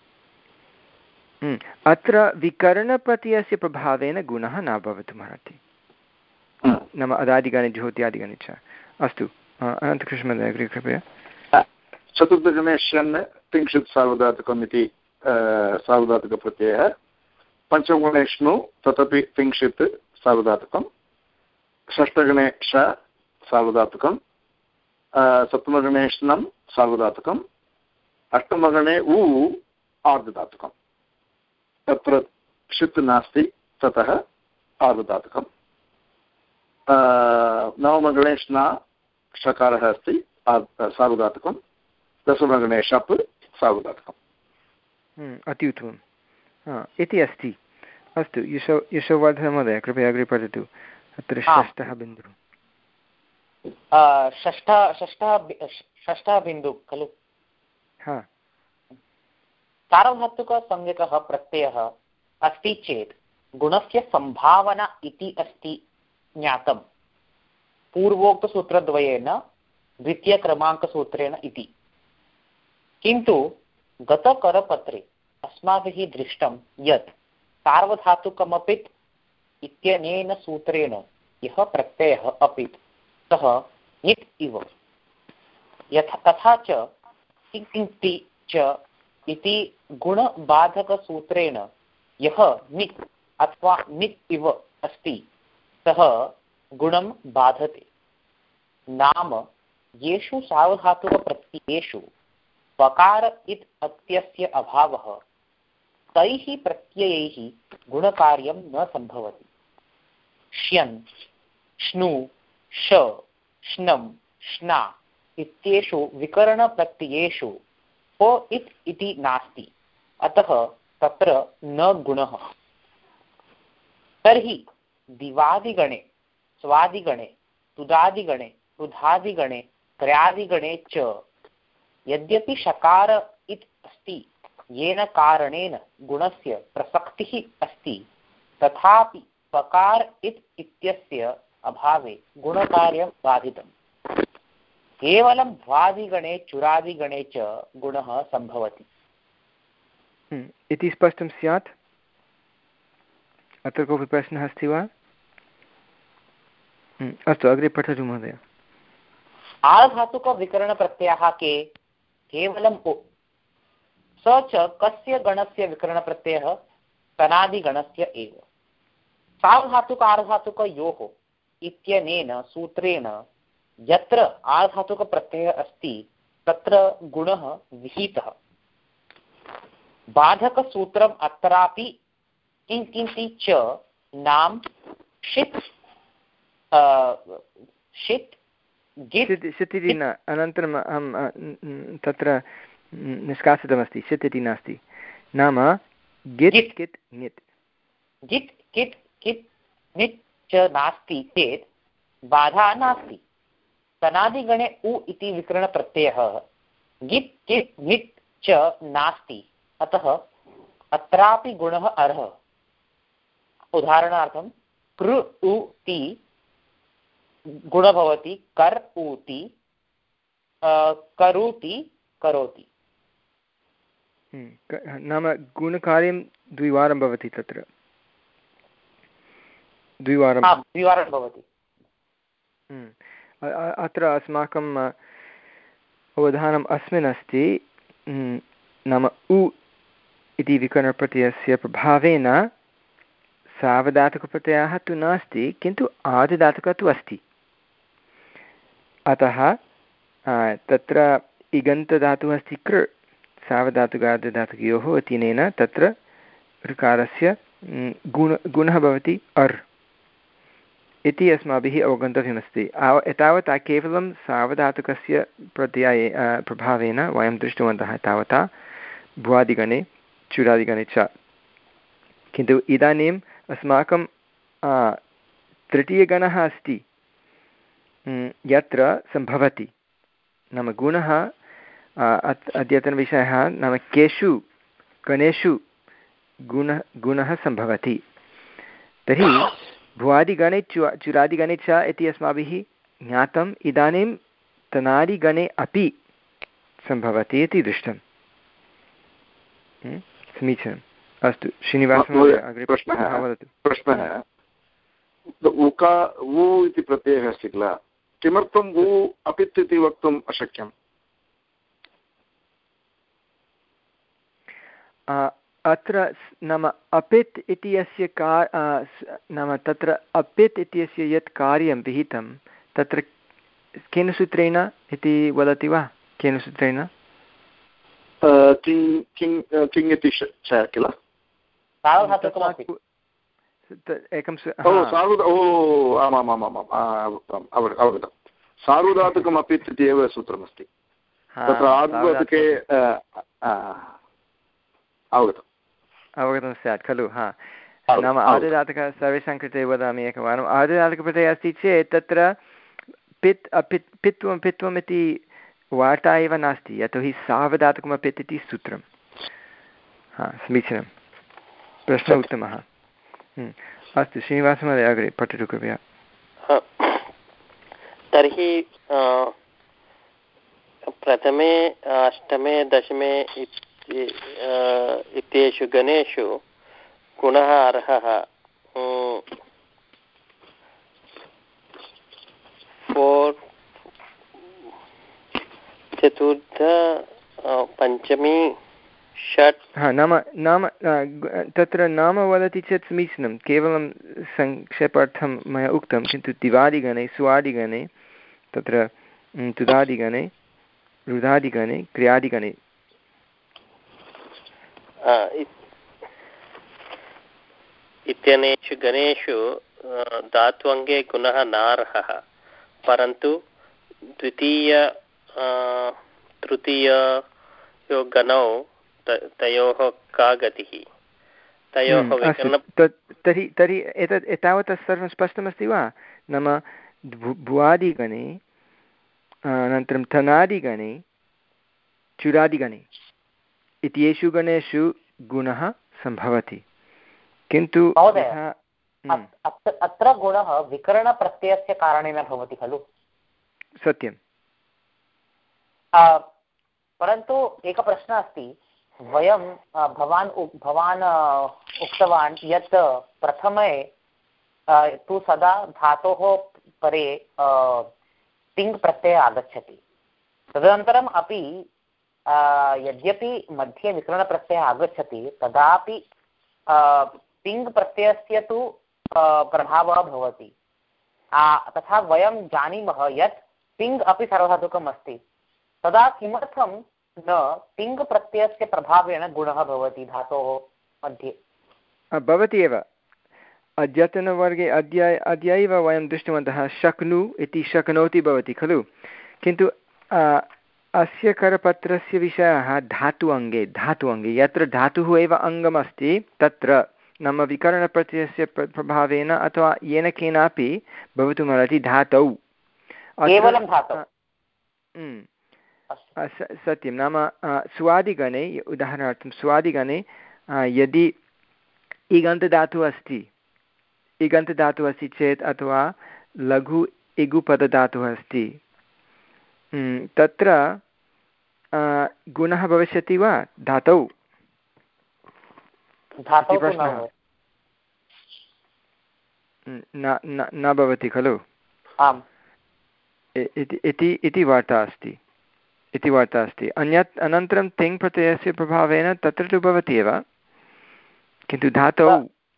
अत्र विकरणप्रत्ययस्य प्रभावेन गुणः न भवितुमर्हति, नाम अदादिगणे जुहोत्यादिगणे च। अस्तु, अनन्तकृष्णमहोदय अग्रे कृपया। चतुर्थगणे शन् तिङ्क्षित् सार्वधातुकम् इति सार्वधातुकप्रत्ययः, पञ्चमगणे श्नु तदपि तिङ्क्षित् सार्वधातुकं, षष्ठगणे श सार्वधातुकं, सप्तमगणे श्नं सार्वधातुकम्, अष्टमगणे उ आर्धधातुकं। तत्र षित् नास्ति, ततः आर्धधातुकं। नवमगणे श्ना षकारः अस्ति, सार्वधातुकं। दशमगणे शप् सार्वधातुकम्। अति उत्तमम् इति अस्ति। अस्तु, यशो यशोवर्धन महोदय कृपया अग्रे पठतु। अत्र षष्ठः बिन्दुः। षष्ठ षष्ठः षष्ठः बिन्दुः खलु? हा, सार्वधातुकसंज्ञकः प्रत्ययः अस्ति चेत् गुणस्य संभावना इति अस्ति ज्ञातं पूर्वोक्तसूत्रद्वयेन द्वितीयक्रमाङ्कसूत्रेण इति। किन्तु गतकरपत्रे अस्माभिः दृष्टं यत् सार्वधातुकमपित् इत्यनेन सूत्रेण यः प्रत्ययः अपित् सः निट् इव। यथा तथा च इति च इति गुणबाधकसूत्रेण यः निट् अथवा निट् इव अस्ति सः गुणं बाधते। नाम येषु सार्वधातुकप्रत्ययेषु पकार इत् अत्यस्य अभावः तैः प्रत्ययैः गुणकार्यं न सम्भवति। श्यन्, श्नु, श, श्नं, श्ना इत्येषु विकरणप्रत्ययेषु प इत् इति नास्ति, अतः तत्र न गुणः। तर्हि दिवादिगणे, स्वादिगणे, तुदादिगणे, रुधादिगणे, क्रयादिगणे च यद्यपि शकार इत् अस्ति येन कारणेन गुणस्य प्रसक्तिः अस्ति, तथापि पकार इत् इत्यस्य अभावे गुणकार्यं बाधितम्। केवलं भ्वादिगणे चुरादिगणे च गुणः सम्भवति इति स्पष्टं स्यात्। अत्र कोऽपि प्रश्नः अस्ति वा? अस्तु, अग्रे पठतु महोदय। आर्धातुकविकरणप्रत्ययाः के? केवलं ओ। स च कस्य गणस्य विकरणप्रत्ययः? तनादिगणस्य एव। सार्वधातुक आर्धातुकयोः इत्यनेन सूत्रेण यत्र आर्धातुकप्रत्ययः अस्ति तत्र गुणः विहितः। बाधकसूत्रम् अत्रापि किंकिन्ति च नाम षित् षित् गित् षित् इति न, अनन्तरम् अहं तत्र निष्कासितमस्ति, षित् इति नास्ति। नाम गित् कित् नित्। गित् कित् कित् नित् च नास्ति चेत् बाधा नास्ति। तनादिगणे उ इति विकरणप्रत्ययः गित् कित् नित् च नास्ति, अतः अत्रापि गुणः अर्हः। उदाहरणार्थं कृ उति गुणः भवति कर् उति करोति करोति। नाम गुणकार्यं द्विवारं भवति, तत्र द्विवारं द्विवारं भवति। अत्र अस्माकम् अवधानम् अस्मिन् अस्ति, नाम उ इति विकरणप्रत्ययस्य प्रभावेन सावधातुकप्रत्ययः तु नास्ति, किन्तु आदिदातुकः तु अस्ति। अतः तत्र इगन्तधातुः अस्ति कृ, सावधातुकादिधातुकयोः अतिनेन तत्र ऋकारस्य गुण गुणः भवति अर् इति अस्माभिः अवगन्तव्यमस्ति। एतावता केवलं सावधातुकस्य प्रत्यये प्रभावेन वयं दृष्टवन्तः तावता भुवादिगणे चुरादिगणे च। किन्तु इदानीम् अस्माकं तृतीयगणः अस्ति यत्र सम्भवति, नाम गुणः अद्यतनविषयः, नाम केषु गणेषु गुणः गुणः सम्भवति। तर्हि भुवादिगणे चु चुरादिगणे च इति अस्माभिः ज्ञातम्। इदानीं तनादिगणे अपि सम्भवति इति दृष्टं। समीचीनम्। अस्तु, श्रीनिवासमहोदय अग्रे प्रश्नः वदतु। प्रश्नः उका उ इति प्रत्ययः अस्ति किल, किमर्थं उ अपित् इति वक्तुम् अशक्यम्? अत्र नाम अपित् इति अस्य का नाम तत्र अपित् इत्यस्य यत् कार्यं विहितं तत्र केन सूत्रेण इति वदति वा? केन सूत्रेण? किं किं किम् इति किल एकं अवगतं। सार्वधातुकम् अपित् इति एव सूत्रमस्ति तत्र आर्धातुके। अवगतम् अवगतं स्यात् खलु? हा, नाम आदिदातुकः सर्वेषां कृते वदामि एकवारम्। आदिदातुकप्रत्ययः अस्ति चेत् तत्र पित् अपित् पित्वं पित्वम् इति वार्ता एव नास्ति, यतोहि सावधातुकमपित् इति सूत्रं। हा, समीचीनं, प्रश्नः उत्तमः। अस्तु, श्रीनिवासमहोदय अग्रे पठतु कृपया। तर्हि प्रथमे अष्टमे दशमे इत्येषु गणेषु गुणः अर्हः फोर् चतुर्थ पञ्चमी षट् नाम नाम तत्र नाम वदति चेत् समीचीनं केवलं संक्षेपार्थं मया उक्तं किन्तु दिवादिगणे स्वादिगणे तत्र तुदादिगणे रुदादिगणे क्रियादिगणे इत्यनेषु गणेषु धात्वङ्गे गुणः नार्हः परन्तु द्वितीय तृतीयो गणौ तयोः का गतिः तयोः तर्हि तर्हि एतत् एतावत् सर्वं स्पष्टमस्ति वा नाम भुवादिगणे अनन्तरं तनादिगणे चुरादिगणे इत्येषु गणेषु गुणः सम्भवति किन्तु अत्र गुणः विकरणप्रत्ययस्य कारणेन भवति खलु सत्यं परन्तु एकः प्रश्नः अस्ति वयं भवान् भवान् उक्तवान् यत् प्रथमे तु सदा धातोः परे तिङ् प्रत्ययः आगच्छति तदनन्तरम् अपि यद्यपि मध्ये विकरणप्रत्ययः आगच्छति तदापि तिङ् प्रत्ययस्य तु प्रभावः भवति तथा वयं जानीमः यत् तिङ् अपि सार्वधातुकम् अस्ति तदा किमर्थं न तिङ् प्रत्ययस्य प्रभावेण गुणः भवति धातोः मध्ये भवति एव अद्यतनवर्गे अद्य अद्यैव वयं दृष्टवन्तः शक्नु इति शक्नोति भवति खलु किन्तु अस्य करपत्रस्य विषयः धातु अङ्गे धातु अङ्गे यत्र धातुः एव अङ्गमस्ति तत्र नाम विकरणप्रत्ययस्य प्रभावेन अथवा येन केनापि भवितुमर्हति धातौ केवलं धातौ सत्यं नाम स्वादिगणे उदाहरणार्थं स्वादिगणे यदि इगन्तधातुः अस्ति इगन्तधातुः अस्ति चेत् अथवा लघु इगुपदधातुः अस्ति तत्र गुणः भविष्यति वा धातौ प्रश्नः न भवति खलु इति वार्ता अस्ति इति वार्ता अस्ति अन्यत् अनन्तरं तिङ् प्रत्ययस्य प्रभावेन तत्र तु भवति एव किन्तु धातौ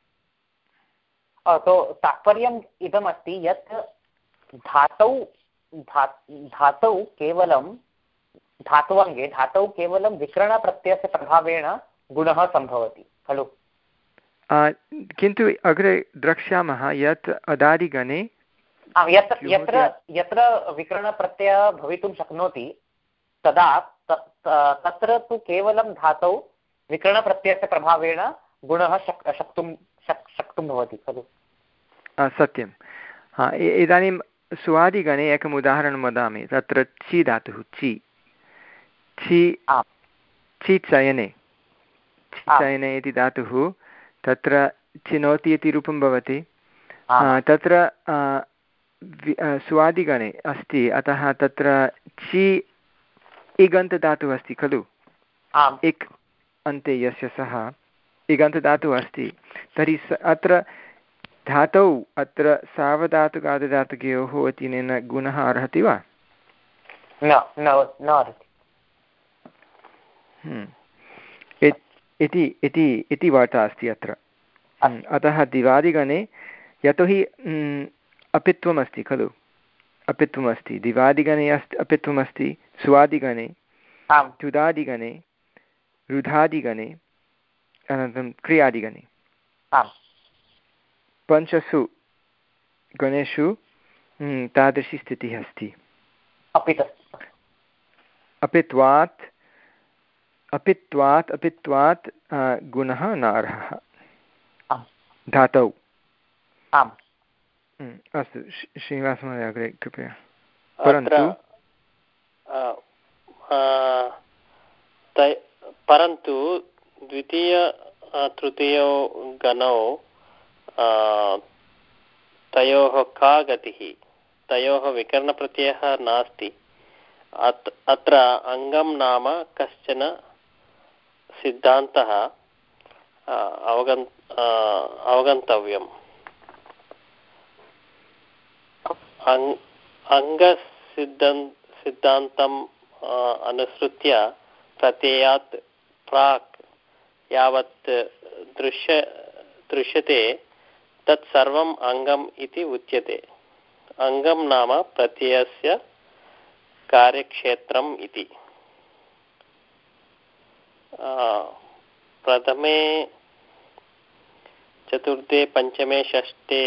तात्पर्यम् इदमस्ति यत् धातौ धातौ केवलं धातुवङ्गे धातौ केवलं विकरणप्रत्ययस्य प्रभावेण गुणः सम्भवति खलु किन्तु अग्रे द्रक्ष्यामः यत् अदादिगणे यत्र यत्र यत्र विकरणप्रत्ययः भवितुं शक्नोति तदा तत्र तु केवलं धातौ विकरणप्रत्ययस्य प्रभावेण गुणः शक् शक्तुं शक् शक्तुं भवति खलु सत्यं हा इदानीं स्वादिगणे एकम् उदाहरणं वदामि तत्र छि धातुः छि छि छि चयने छि चयने इति धातुः तत्र चिनोति इति रूपं भवति तत्र स्वादिगणे अस्ति अतः तत्र छि इगन्तधातुः अस्ति खलु इक् अन्ते यस्य सः इगन्तधातुः अस्ति तर्हि अत्र धातौ अत्र सावधातुकादिधातुकयोः अतिनेन गुणः अर्हति वा न न अर्हति इति इति इति वार्ता अस्ति अत्र अतः दिवादिगणे यतोहि अपित्वमस्ति खलु अपित्वमस्ति दिवादिगणे अस्ति अपित्वमस्ति स्वादिगणे तुदादिगणे रुधादिगणे अनन्तरं क्रियादिगणे पञ्चसु गणेषु तादृशी स्थितिः अस्ति अपित्वात् अपित्वात् अपित्वात् गुणः न अर्हः धातौ अस्तु श्रीनिवासमहोदय अग्रे कृपया परन्तु परन्तु द्वितीय तृतीयो गणौ तयोः का गतिः तयोः विकरणप्रत्ययः नास्ति अत्र अङ्गं नाम कश्चन सिद्धान्तः अवगन् अवगन्तव्यम्। अङ्गसिद्धन् सिद्धान्तम् अनुसृत्य प्रत्ययात् प्राक् यावत् दृश्य दृश्यते तत् सर्वम् अङ्गम् इति उच्यते। अङ्गं नाम प्रत्ययस्य कार्यक्षेत्रम् इति। प्रथमे चतुर्थे पञ्चमे षष्ठे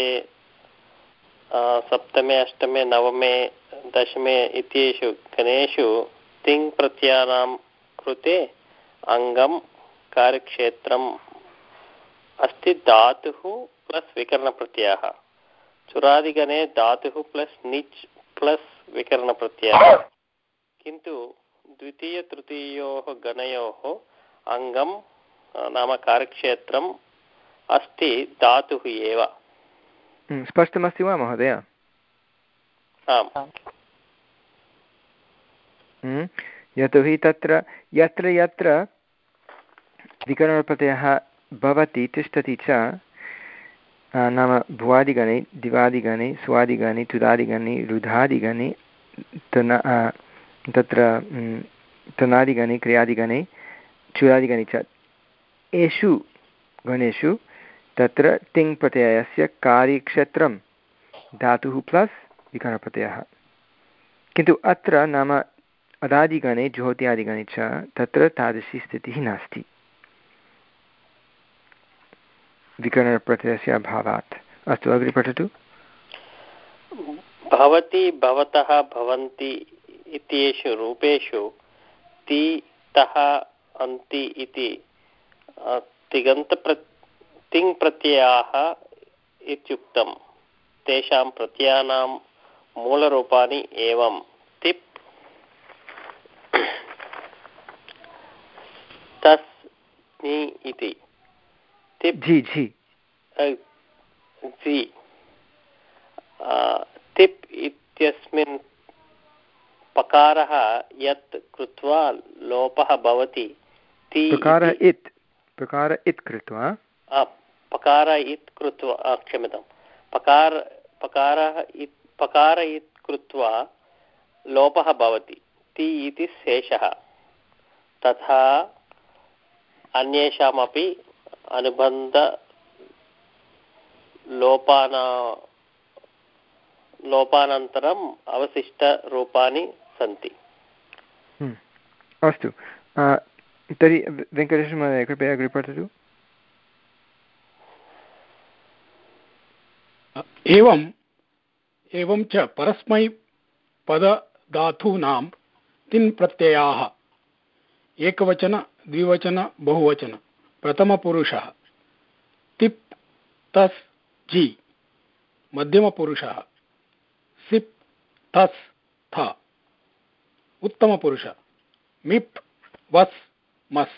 सप्तमे अष्टमे नवमे दशमे इत्येषु गणेषु तिङ् प्रत्ययानां कृते अङ्गं कार्यक्षेत्रम् अस्ति धातुः प्लस् विकरणप्रत्ययः। चुरादिगणे धातुः प्लस् निच् प्लस् विकरणप्रत्ययः। किन्तु द्वितीयतृतीयोः गणयोः अङ्गं नाम कार्यक्षेत्रम् अस्ति धातुः एव। स्पष्टमस्ति वा महोदय? आम्। यतोहि तत्र यत्र यत्र विकरणप्रत्ययः भवति तिष्ठति च, नाम भुवादिगणे दिवादिगणे स्वादिगणे तुदादिगणे रुधादिगणे तना तत्र तनादिगणे क्रियादिगणे चुरादिगणे च, एषु गणेषु तत्र तिङ् प्रत्ययस्य कार्यक्षेत्रं धातुः प्लस् विकरणप्रत्ययः। किन्तु अत्र नाम अदादिगणे ज्योत्यादिगणे च तत्र तादृशी स्थितिः नास्ति विकरणप्रत्ययस्य अभावात्। अस्तु, अग्रे पठतु। भवति भवतः भवन्ति इत्येषु रूपेषु ति तः अन्ति इति तिङन्तप्र तिङ् प्रत्ययाः इत्युक्तं। तेषां प्रत्ययानां मूलरूपाणि एवं तिप् तस् नि इति। तिप् जी जी जी तिप् इत्यस्मिन् पकारः यत् कृत्वा लोपः भवति ति प्रकार इत् प्रकार इत् कृत्वा पकार इत् कृत्वा क्षम्यतां पकार पकारः इत् पकार इत् कृत्वा लोपः भवति ति इति शेषः। तथा अन्येषामपि अनुबन्ध लोपाना लोपानन्तरम् अवशिष्टरूपाणि सन्ति। अस्तु, तर्हि वेङ्कटेशमहोदय कृपया अग्रे पठतु। एवम् एवं च परस्मैपदधातूनां तिन् प्रत्ययाः एकवचन द्विवचन बहुवचन प्रथमपुरुषः तिप् तस् जि मध्यमपुरुषः सिप् तस् थ उत्तमपुरुष मिप् वस् मस्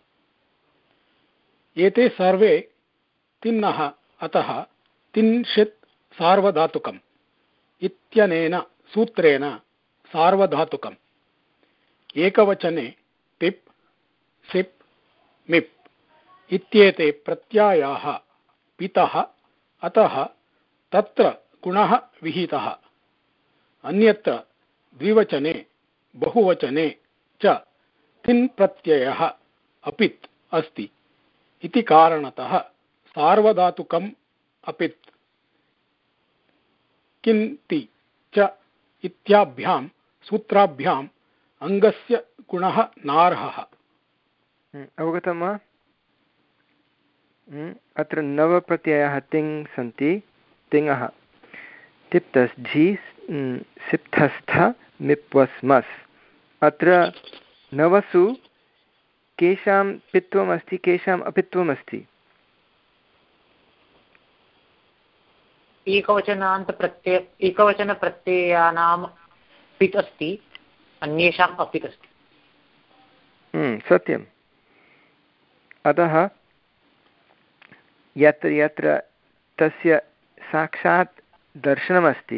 एते सर्वे तिन्नः अतः तिंशित् सार्वधातुकम् इत्यनेन सूत्रेण सार्वधातुकम् एकवचने पिप् सिप् मिप् इत्येते प्रत्ययाः पितः अतः तत्र गुणः विहितः। अन्यत्र द्विवचने बहुवचने च तिन् प्रत्ययः अपित् अस्ति इति कारणतः सार्वधातुकम् अपित् किन्ति च इत्याभ्यां सूत्राभ्याम् अङ्गस्य गुणः नार्हः। अवगतं वा? अत्र नवप्रत्ययाः तिङ् सन्ति। तिङः तिप्तस् झि सिप्तस्थ मिप्वस्मस्। अत्र नवसु केषां पित्वमस्ति केषाम् अपित्वमस्ति? एकवचनान्तप्रत्यय एकवचनप्रत्ययानां पित् अस्ति, अन्येषाम् अपित् अस्ति। सत्यम्। अतः यत्र यत्र तस्य साक्षात् दर्शनमस्ति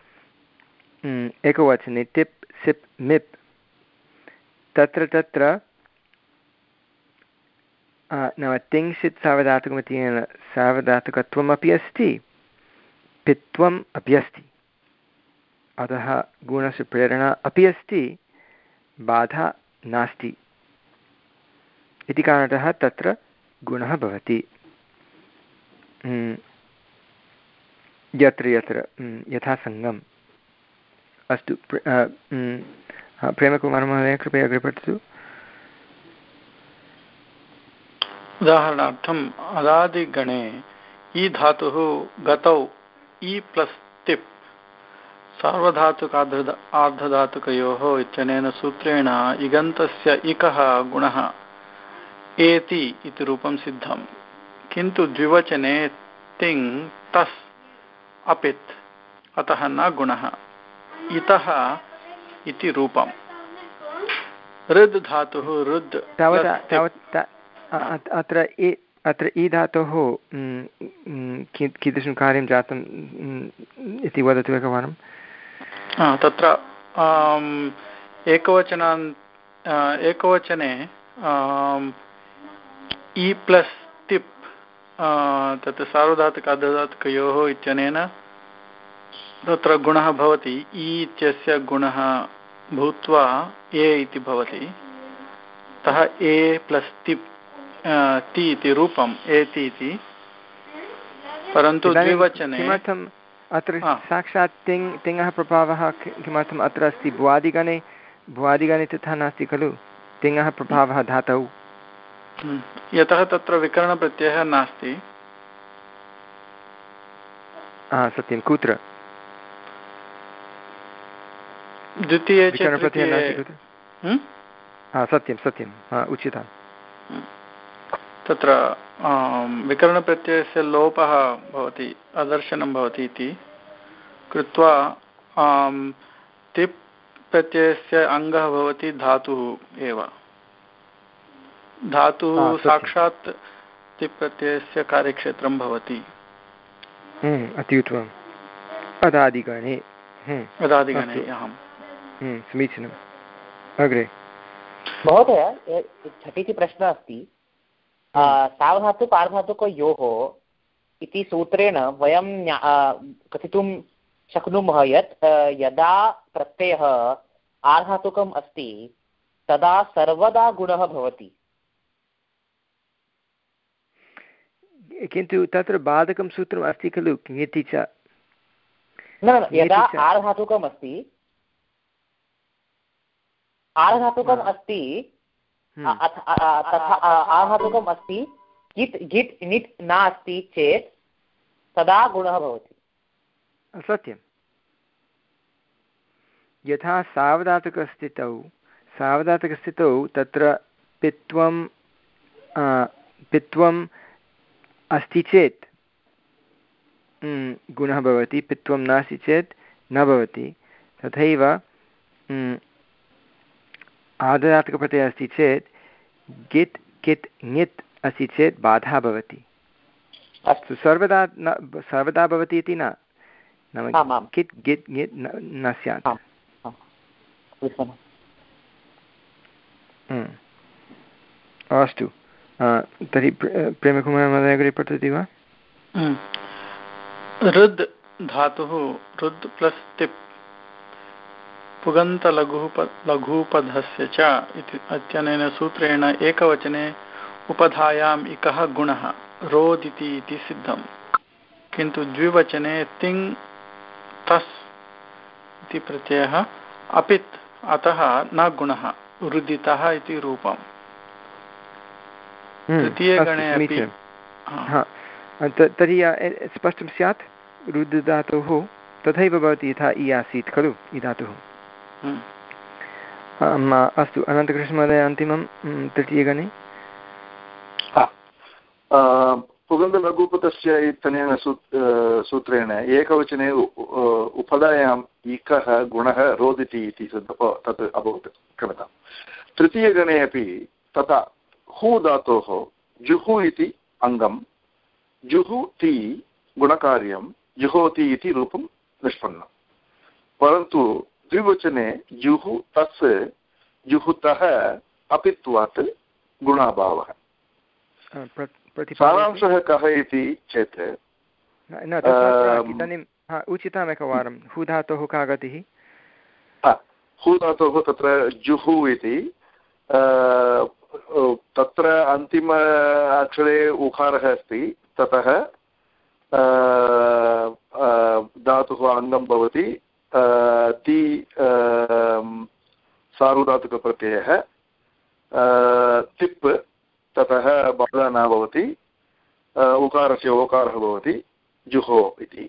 एकवचने तिप् सिप् मिप्, तत्र तत्र नाम तिंशित् सार्वधातुकमित्यनेन सार्वधातुकत्वमपि अस्ति पित्वम् अपि अस्ति अतः गुणस्य प्रेरणा अपि अस्ति बाधा नास्ति इति कारणतः तत्र गुणः भवति यत्र यत्र यथा सङ्गम् अस्तु प्रेमकुमारमहोदय कृपया अग्रे पठतु उदाहरणार्थम् अदादिगणे ई धातुः गतौ ई प्लस् तिप् सार्वधातुक आर्धधातुकयोः इत्यनेन सूत्रेण इगन्तस्य इकः गुणः एति इति रूपं सिद्धं किन्तु द्विवचने तिङ् तस् अपित् अतः न गुणः इतः इति रूपम् ऋद् धातुः ऋद् अत्र अत्र ई धातोः कीदृशं कार्यं जातम् इति वदतु एकवारं तत्र एकवचनान् एकवचने ई प्लस् तिप् तत् सार्वधातुक अर्धधातुकयोः इत्यनेन तत्र गुणः भवति ई इत्यस्य गुणः भूत्वा ए इति भवति अतः ए प्लस् तिप् ति इति रूपम् एति इति परन्तु द्विवचने किमर्थम् अत्र साक्षात् तिङ् तिङः प्रभावः किमर्थम् अत्र अस्ति भुवादिगणे भुवादिगणे तथा नास्ति खलु तिङः प्रभावः धातौ यतः तत्र विकरणप्रत्ययः नास्ति सत्यं कुत्र द्वितीये विकरणप्रत्ययः नास्ति कुत्र सत्यं सत्यम् उच्यताम् तत्र विकरणप्रत्ययस्य लोपः भवति अदर्शनं भवति इति कृत्वा तिप् प्रत्ययस्य अङ्गः भवति धातुः एव धातुः साक्षात् तिप् प्रत्ययस्य कार्यक्षेत्रं भवति अति उत्तमम् अदादिगणे अदादिगणे अहं समीचीनम् अग्रे महोदय झटिति प्रश्नः अस्ति सावधातु पारधातुकयोः इति सूत्रेण वयं कथितुं शक्नुमः यत् यदा प्रत्ययः आर्धातुकम् अस्ति तदा सर्वदा गुणः भवति किन्तु तत्र बाधकं सूत्रम् अस्ति खलु ङिति च न यदा आर्धातुकम् अस्ति आर्धातुकम् अस्ति तथा आर्धातुकम् अस्ति गिट् गिट् निट् नास्ति चेत् तदा गुणः भवति सत्यं यथा सावधातुकस्थितौ सावधातुकस्थितौ तत्र पित्वं पित्वम् अस्ति चेत् गुणः भवति पित्वं नास्ति चेत् न भवति तथैव आर्धधातुकप्रत्ययः अस्ति चेत् गित् कित् ङित् अस्ति चेत् बाधा भवति अस्तु सर्वदा न सर्वदा भवति इति न नाम कित् गित् ङित् न स्यात् अस्तु तर्हि प्रेमकुमारमहोदय अग्रे पठति वा ऋद् धातुः ऋद् प्लस् तिप् पुगन्तलघुप लघुपधस्य च इति इत्यनेन सूत्रेण एकवचने उपधायाम् इकः गुणः रोदिति इति सिद्धं किन्तु द्विवचने तिङ् तस् इति प्रत्ययः अपित् अतः न गुणः रुदितः इति रूपम् तृतीयगणे अपि तर्हि स्पष्टं स्यात् रुद् धातुः तथैव भवति यथा इ आसीत् खलु इ धातुः अस्तु अनन्तकृष्णमहोदय अन्तिमं तृतीयगणे पुगन्तलघुपतस्य इत्यनेन सूत्रेण एकवचने उपधायाम् इकः गुणः रोदिति इति तत् अभवत् क्षम्यतां तृतीयगणे अपि तथा हू धातोः जुहु इति अङ्गं जुहुति गुणकार्यं जुहोति इति रूपं निष्पन्नं परन्तु द्विवचने जुहु तस् जुहुतः अपित्वात् गुणाभावः सारांशः कः इति चेत् न तथा इदानीं उचितम् एकवारं हु धातोः का गतिः हु धातोः तत्र जुहु इति तत्र अन्तिम अक्षरे उकारः अस्ति ततः धातुः अङ्गं भवति ति सार्वधातुकप्रत्ययः तिप् ततः बाधा न भवति उकारस्य ओकारः भवति जुहो इति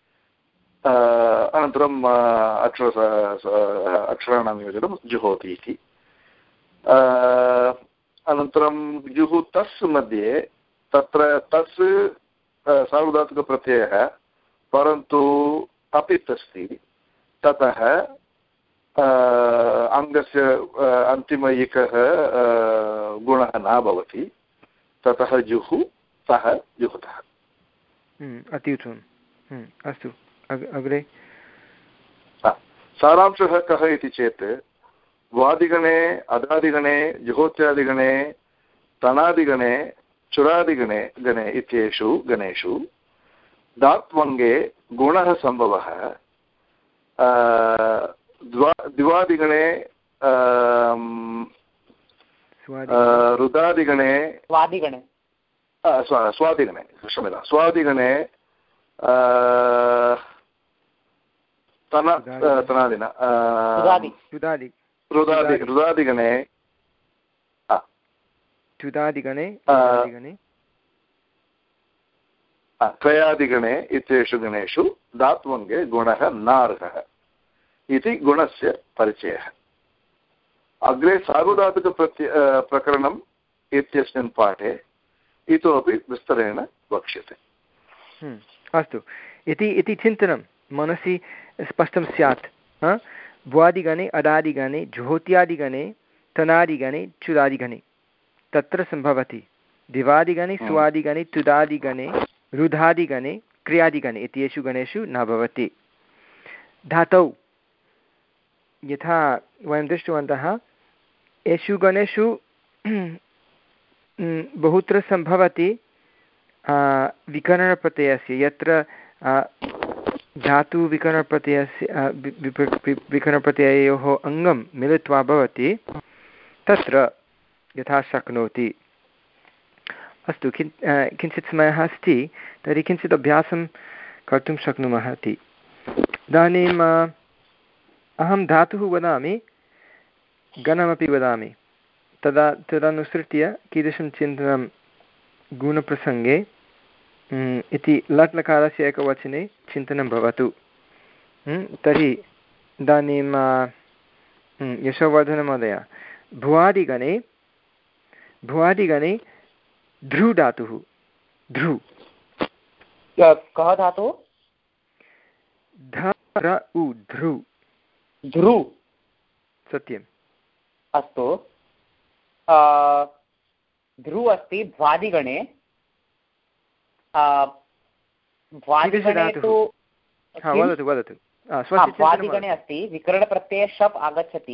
अनन्तरम् अक्षर अक्षराणां योजनं जुहोति इति अनन्तरं जुहु तस् मध्ये तत्र तस् सार्वधातुकप्रत्ययः परन्तु अपित् अस्ति ततः अङ्गस्य अन्तिम एकः गुणः न भवति ततः जुहु सः जुहुतः अति उत्तमम् अस्तु अग्रे सारांशः कः इति चेत् वादिगणे अदादिगणे जुहोत्यादिगणे तनादिगणे चुरादिगणे गणे इत्येषु गणेषु धात्वङ्गे गुणः सम्भवः द्वा द्विवादिगणे रुदादिगणे स्वादिगणे स्वादिगणे क्षम्यतां स्वादिगणे तना तनादिन रुदादि रुदादिगणे तुदादिगणे त्रयादिगणे इत्येषु गणेषु धात्वङ्गे गुणः नार्हः इति गुणस्य परिचयः अग्रे सार्वधातुकप्रत्य प्रकरणम् इत्यस्मिन् पाठे इतोपि विस्तरेण वक्ष्यते अस्तु इति इति चिन्तनं मनसि स्पष्टं स्यात् भ्वादिगणे अदादिगणे जुहोत्यादिगणे तनादिगणे चुरादिगणे तत्र सम्भवति दिवादिगणे स्वादिगणे तुदादिगणे रुधादिगणे क्रियादिगणे इत्येषु गणेषु न भवति धातौ यथा वयं दृष्टवन्तः एषु गणेषु बहुत्र सम्भवति विकरणप्रत्ययस्य यत्र धातुविकरणप्रत्ययस्य विकरणप्रत्यययोः अङ्गं मिलित्वा भवति तत्र यथा शक्नोति अस्तु किं किञ्चित् समयः अस्ति तर्हि किञ्चित् अभ्यासं कर्तुं शक्नुमः इति इदानीम् अहं धातुः वदामि गणमपि वदामि तदा तदनुसृत्य कीदृशं चिन्तनं गुणप्रसङ्गे इति लट् लकारस्य एकवचने चिन्तनं भवतु तर्हि इदानीं यशोवर्धनमहोदय भुवादिगणे भुवादिगणे ध्रु धातुः ध्रु कः धातुः ध उ ध्रु ध्रु सत्यम् अस्तु ध्रु अस्ति भ्वादिगणे भ्वादिगणे तु वदतु वदतु भ्वादिगणे अस्ति विकरणप्रत्यये शप् आगच्छति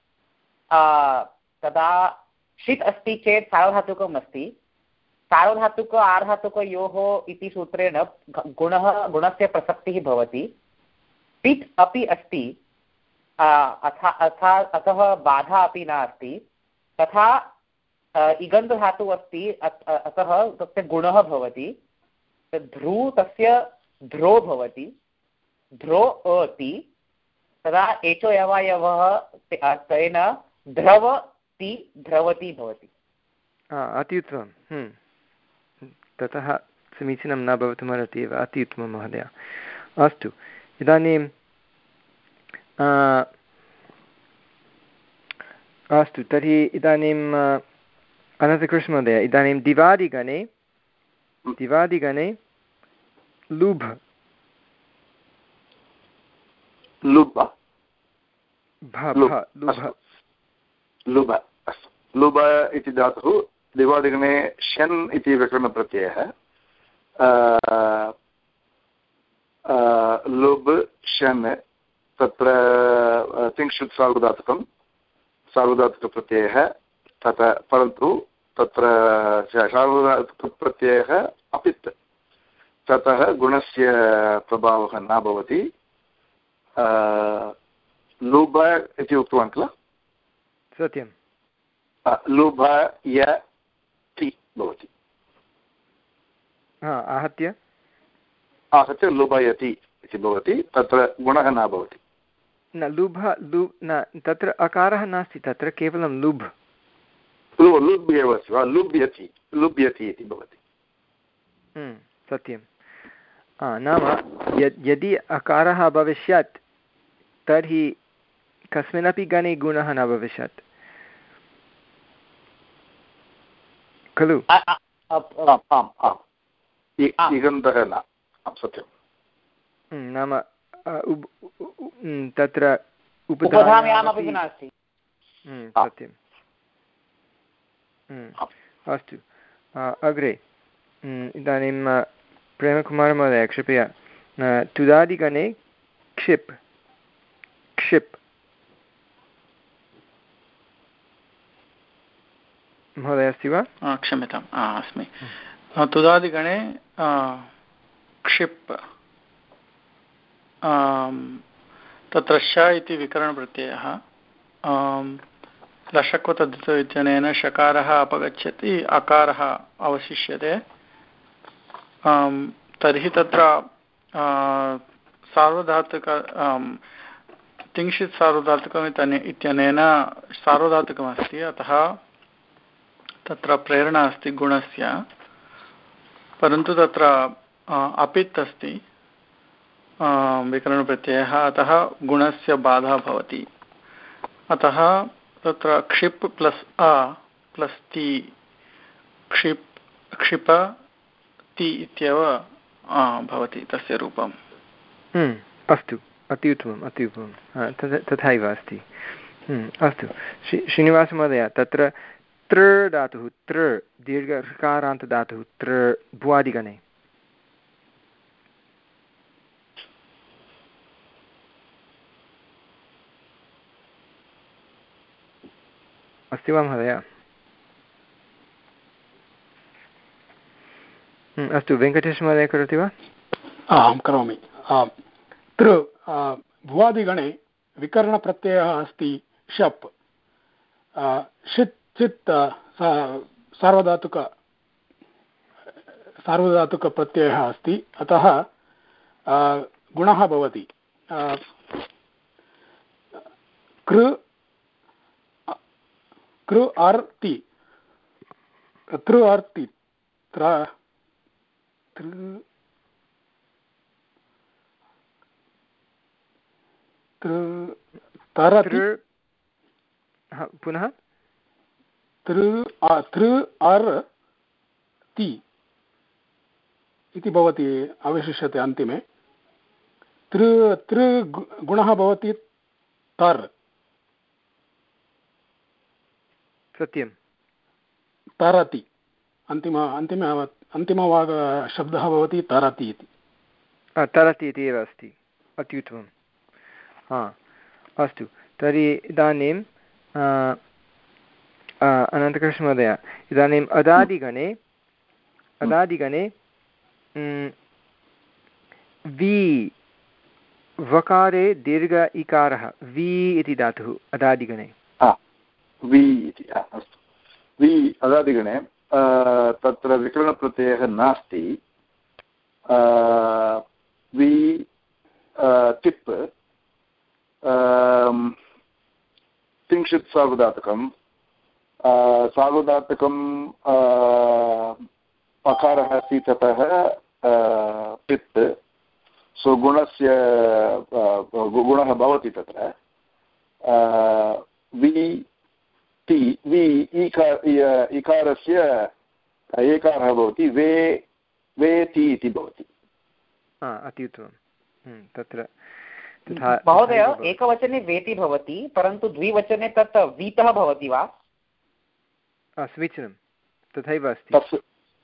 तदा षित् अस्ति चेत् सार्वधातुकम् अस्ति सार्वधातुक आर्धातुकयोः इति सूत्रेण गुणः गुणस्य प्रसक्तिः भवति पित् अपि अस्ति अथ अथ अतः बाधा अपि नास्ति तथा इगन्धधातुः अस्ति अतः तस्य गुणः भवति ध्रु तस्य ध्रो भवति ध्रो अति तदा एचो यवायवः तेन द्रवति द्रवति भवति अति उत्तमं ततः समीचीनं न भवितुमर्हति एव अति उत्तमं महोदय अस्तु इदानीं अस्तु तर्हि इदानीम् अनन्तकृष्णमहोदय इदानीं दिवादिगणे दिवादिगणे लुभ लुभ लुभ लुभ इति धातुः दिवादिगणे शन् इति विकरणप्रत्ययः लुब् शन् तत्र तिङ्क्षुत् सार्वधातुकं सार्वधातुकप्रत्ययः तथा परन्तु तत्र सार्वधातुकप्रत्ययः अपित् ततः गुणस्य प्रभावः न भवति। लुभ इति उक्तवान् किल? सत्यं। लुभ य ति भवति। आहत्य आहत्य लुभयति इति भवति, तत्र गुणः न भवति। न लुभ लु न तत्र अकारः नास्ति, तत्र केवलं लुब् लुब् एव अस्ति वा? लुभ्यति लुभ्यति इति भवति। सत्यं। नाम यद् यदि अकारः अभविष्यत् तर्हि कस्मिन्नपि गणे गुणः न भविष्यत् खलु? इगन्तः न। सत्यं। नाम तत्र उपधायामपि नास्ति। सत्यं। अस्तु, अग्रे इदानीं प्रेमकुमारमहोदय कृपया तुदादिगणे क्षिप् क्षिप् महोदय अस्ति वा? क्षम्यताम्, अस्मि। तुदादिगणे क्षिप् तत्र श इति विकरणप्रत्ययः लशक्वतद्धितो इत्यनेन शकारः अपगच्छति, अकारः अवशिष्यते। तर्हि तत्र सार्वधातुक तिंशित् सार्वधातुकम् इत्यनेन सार्वधातुकमस्ति, अतः तत्र प्रेरणा अस्ति गुणस्य, परन्तु तत्र अपित् अस्ति विकरणप्रत्ययः, अतः गुणस्य बाधा भवति। अतः तत्र क्षिप् प्लस् अ प्लस् ति क्षिप् क्षिप ति इत्येव भवति तस्य रूपम्। अस्तु, अति उत्तमम् अति उत्तमं, तथैव अस्ति। अस्तु श्रीनिवासमहोदय, तत्र तृ धातुः तृ दीर्घ ऋकारान्तदातुः तृ भुवादिगणे अस्ति वा महोदय? अस्तु, वेङ्कटेशमहोदय करोति वा? अहं करोमि। तृ भुवादिगणे विकरणप्रत्ययः अस्ति शप्। षित् चित् सार्वधातुक सार्वधातुकप्रत्ययः अस्ति, अतः गुणः भवति। कृ कृ अर्ति तृ अर्ति त्र तरति पुनः तृ तृ अर् ति इति भवति, अवशिष्यते अन्तिमे। तृ तृ गुणः भवति तर्। सत्यं। तरति अन्तिम अन्तिम अन्तिमभाग शब्दः भवति तरति इति। तरति इति एव अस्ति, अत्युत्तमं। हा, अस्तु, तर्हि इदानीं अनन्तकृष्णमहोदय, इदानीम् अदादिगणे अदादिगणे वि वकारे दीर्घ इकारः वि इति धातुः अदादिगणे। वि इति अस्तु, वि अदादिगणे तत्र विकरणप्रत्ययः नास्ति। वि तिप् तिंशित् सार्वधातुकं सार्वधातुकं अकारः अस्ति, ततः पित्, सो गुणस्य गुणः भवति तत्र। वि ति वि इकार इकारस्य एकारः भवति, वे वेति इति भवति। अति उत्तमं। तत्र महोदय एकवचने वेति भवति, परन्तु द्विवचने तत् वीतः भवति वा? समीचीनं, तथैव अस्ति।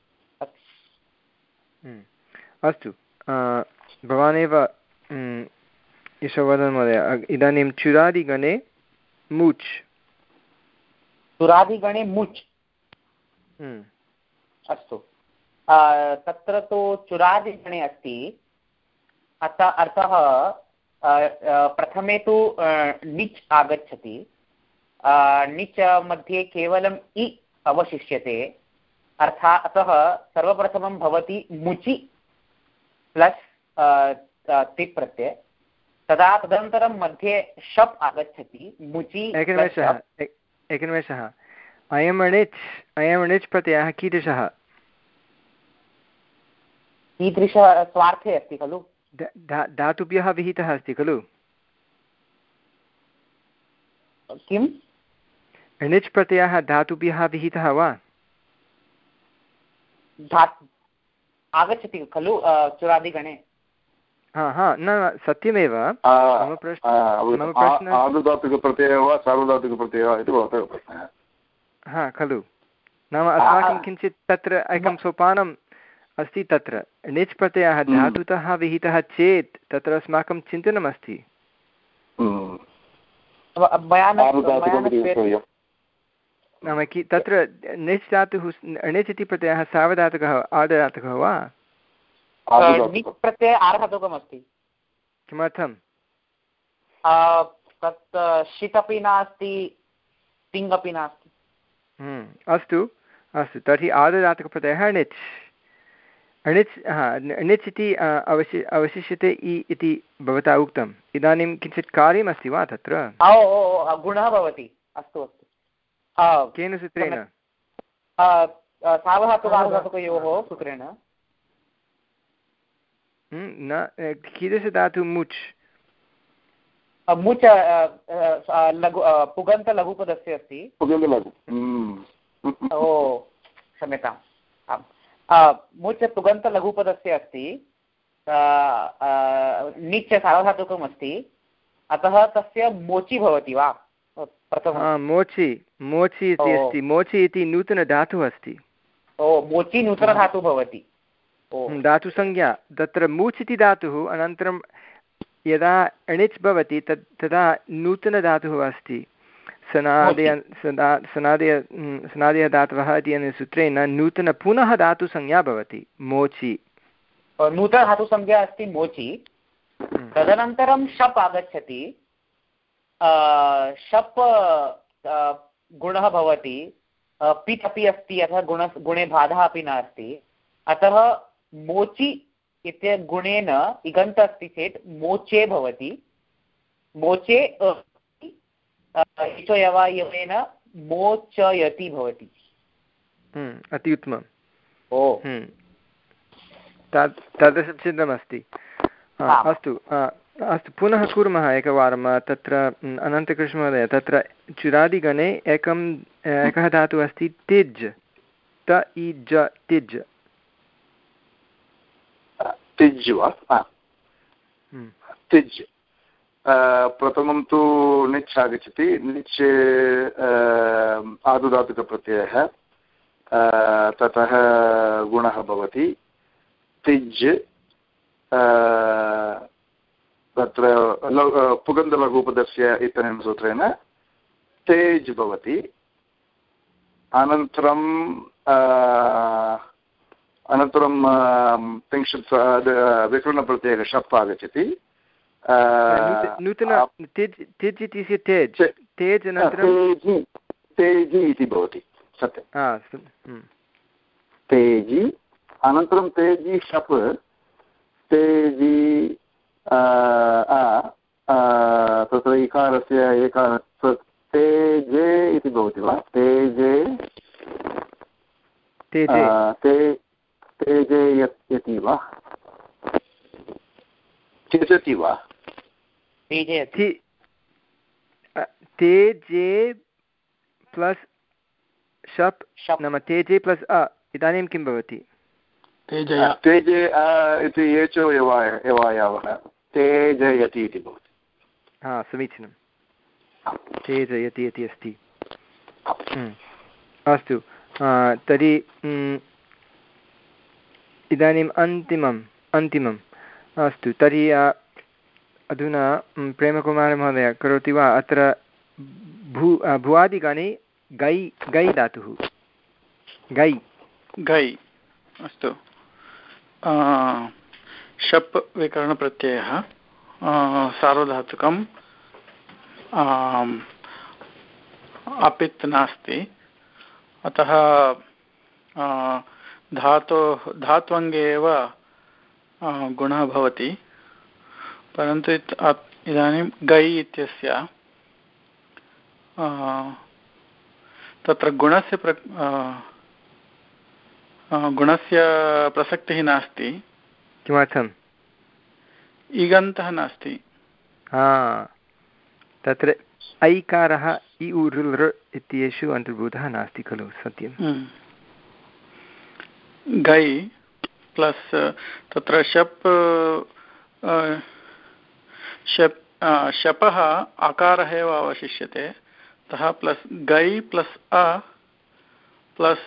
अस्तु, भवानेव यशोवर्धन महोदय, इदानीं चुरादिगणे मुच्। चुरादिगणे मुच् अस्तु तत्र तु चुरादिगणे अस्ति अतः अर्थः प्रथमे तु णिच् आगच्छति णिच् मध्ये केवलम् इ अवशिष्यते अर्थात् अतः सर्वप्रथमं भवति मुचि प्लस् तिप् प्रत्यय तदा तदनन्तरं मध्ये शप् आगच्छति मुचि एकनिमेषः एकनिमेषः अयम् णिच् अयम् णिच् प्रत्ययः कीदृशः कीदृशः स्वार्थे अस्ति खलु धातुभ्यः विहितः अस्ति खलु किं णिच् प्रत्ययः धातुभ्यः विहितः वा आगच्छति खलु चुरादिगणे हा हा न सत्यमेव मम प्रश्नः आर्धधातुकप्रत्ययः वा सार्वधातुकप्रत्ययः वा इति भवतः प्रश्नः हा खलु नाम अस्माकं किञ्चित् तत्र एकं सोपानम् अस्ति तत्र णिच् प्रत्ययः धातुतः विहितः चेत् तत्र अस्माकं चिन्तनमस्ति नाम कि तत्र णिच् धातुः णिच् इति प्रत्ययः सार्वधातुकः आर्धधातुकः वा प्रत्ययः आर्धधातुकमस्ति किमर्थं तत् षित् अपि नास्ति तिङ् अपि नास्ति अस्तु अस्तु तर्हि आर्धधातुकप्रत्ययः णिच् णिच् हा णिच् इति अवशि अवशिष्यते इ इति भवता उक्तम् इदानीं किञ्चित् कार्यमस्ति वा तत्र गुणः भवति अस्तु अस्तु केन सूत्रेण सार्वधातुकार्धधातुकयोः सूत्रेण न कीदृशधातु मुच् मुच लघु पुगन्तलघुपदस्य अस्ति ओ क्षम्यताम् आम् मुच पुगन्तलघुपदस्य अस्ति णिच् सार्वधातुकम् अस्ति अतः तस्य मोचि भवति वा प्रथमं मोचि मोचि इति अस्ति मोचि इति नूतनधातुः अस्ति ओ मोचि नूतनधातुः भवति धातुसंज्ञा तत्र मूच् इति धातुः अनन्तरं यदा णिच् भवति तत् तदा नूतनधातुः अस्ति सनादय सदा सनादय सनादयः धातवः इति अनेन सूत्रेण नूतन पुनः धातुसंज्ञा भवति मोचि नूतनधातुसंज्ञा अस्ति मोचि तदनन्तरं शप् आगच्छति शप् गुणः भवति पित् अपि अस्ति अतः गुण गुणे बाधः अपि नास्ति अतः मोचि इत्य गुणेन इगन्त अस्ति चेत् मोचे भवति मोचे यवेन मोचयति भवति अति उत्तमम् ओ तद् तादृशं चिन्तनमस्ति अस्तु अस्तु पुनः कुर्मः एकवारं तत्र अनन्तकृष्णमहोदय तत्र चुरादिगणे एकम् एकः धातुः अस्ति तिज् त इज तिज् तिज् वा तिज् प्रथमं तु णिच् आगच्छति णिच् आर्धधातुकप्रत्ययः ततः गुणः भवति तिज् तत्र पुगन्धलघुपदस्य इत्यनेन सूत्रेण तेज् भवति अनन्तरं अनन्तरं तिंशत् विकरणप्रत्ययः शप् आगच्छति नूतन तिज् तिज् इति तेज् तेज् अनन्तरं तेजि इति भवति सत्यं तेजि अनन्तरं तेजि शप् तेजि तत्र इकारस्य एकार तेजे इति भवति वा तेजे ते तेजे यति वा त्यजति वा तेजे प्लस् शप् नाम तेजे प्लस् अ इदानीं किं भवति तेजे इति एचो यवायावः तेजयति इति भवति हा समीचीनं तेजयति इति अस्ति अस्तु तर्हि इदानीम् अन्तिमम् अन्तिमम् अस्तु तर्हि अधुना प्रेमकुमारमहोदय करोति वा अत्र भू भुवादिगणे गै गै धातुः गै गै अस्तु शप् विकरणप्रत्ययः सार्वधातुकम् अपित् नास्ति अतः धातोः धात्वङ्गे एव गुणः भवति परन्तु इदानीं गै इत्यस्य तत्र गुणस्य प्र गुणस्य प्रसक्तिः नास्ति किमर्थम् इगन्तः नास्ति तत्र ऐकारः इ उ ऋ ऋ इत्येषु अन्तर्भूतः नास्ति खलु सत्यं गै प्लस् तत्र शप् शप् शपः अकारः एव अवशिष्यते अतः प्लस् गै प्लस् अ प्लस्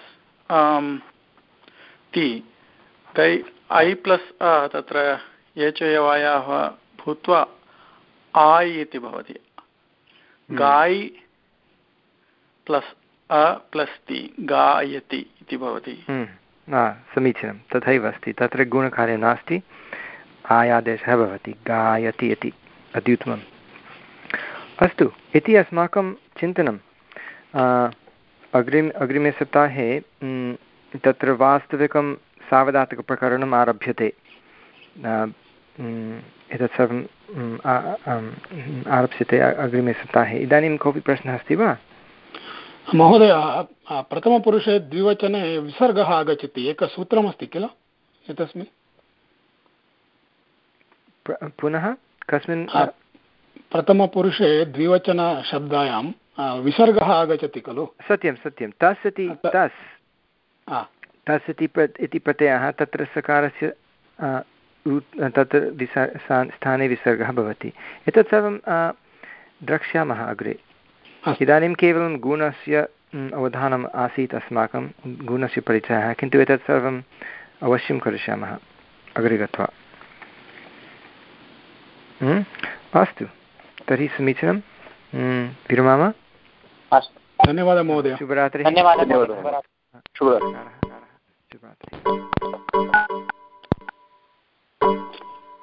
ति गै ऐ प्लस् अ तत्र एचयवायाः भूत्वा आय् इति भवति गाय् प्लस् अ प्लस् ति गायति इति भवति समीचीनं तथैव अस्ति तत्र गुणकार्यं नास्ति आयादेशः भवति गायति इति अत्युत्तमम् अस्तु इति अस्माकं चिन्तनं अग्रिम अग्रिमे सप्ताहे तत्र वास्तविकं सावधातुकप्रकरणम् आरभ्यते एतत् सर्वं आरप्स्यते अग्रिमे सप्ताहे इदानीं कोऽपि प्रश्नः अस्ति वा महोदय प्रथमपुरुषे द्विवचने विसर्गः आगच्छति एकसूत्रमस्ति किल एतस्मिन् पुनः कस्मिन् प्रथमपुरुषे द्विवचनशब्दायां विसर्गः आगच्छति खलु सत्यं सत्यं तस् इति तस् तस् इति इति प्रत्ययः तत्र सकारस्य तत्र विसर् स्थाने विसर्गः भवति एतत् सर्वं द्रक्ष्यामः अग्रे इदानीं केवलं गुणस्य अवधानम् आसीत् अस्माकं गुणस्य परिचयः किन्तु एतत् सर्वम् अवश्यं करिष्यामः अग्रे गत्वा अस्तु तर्हि समीचीनं विरमामः धन्यवादः महोदय शुभरात्रिः धन्यवादः शुभरात्रिः शुभरात्रिः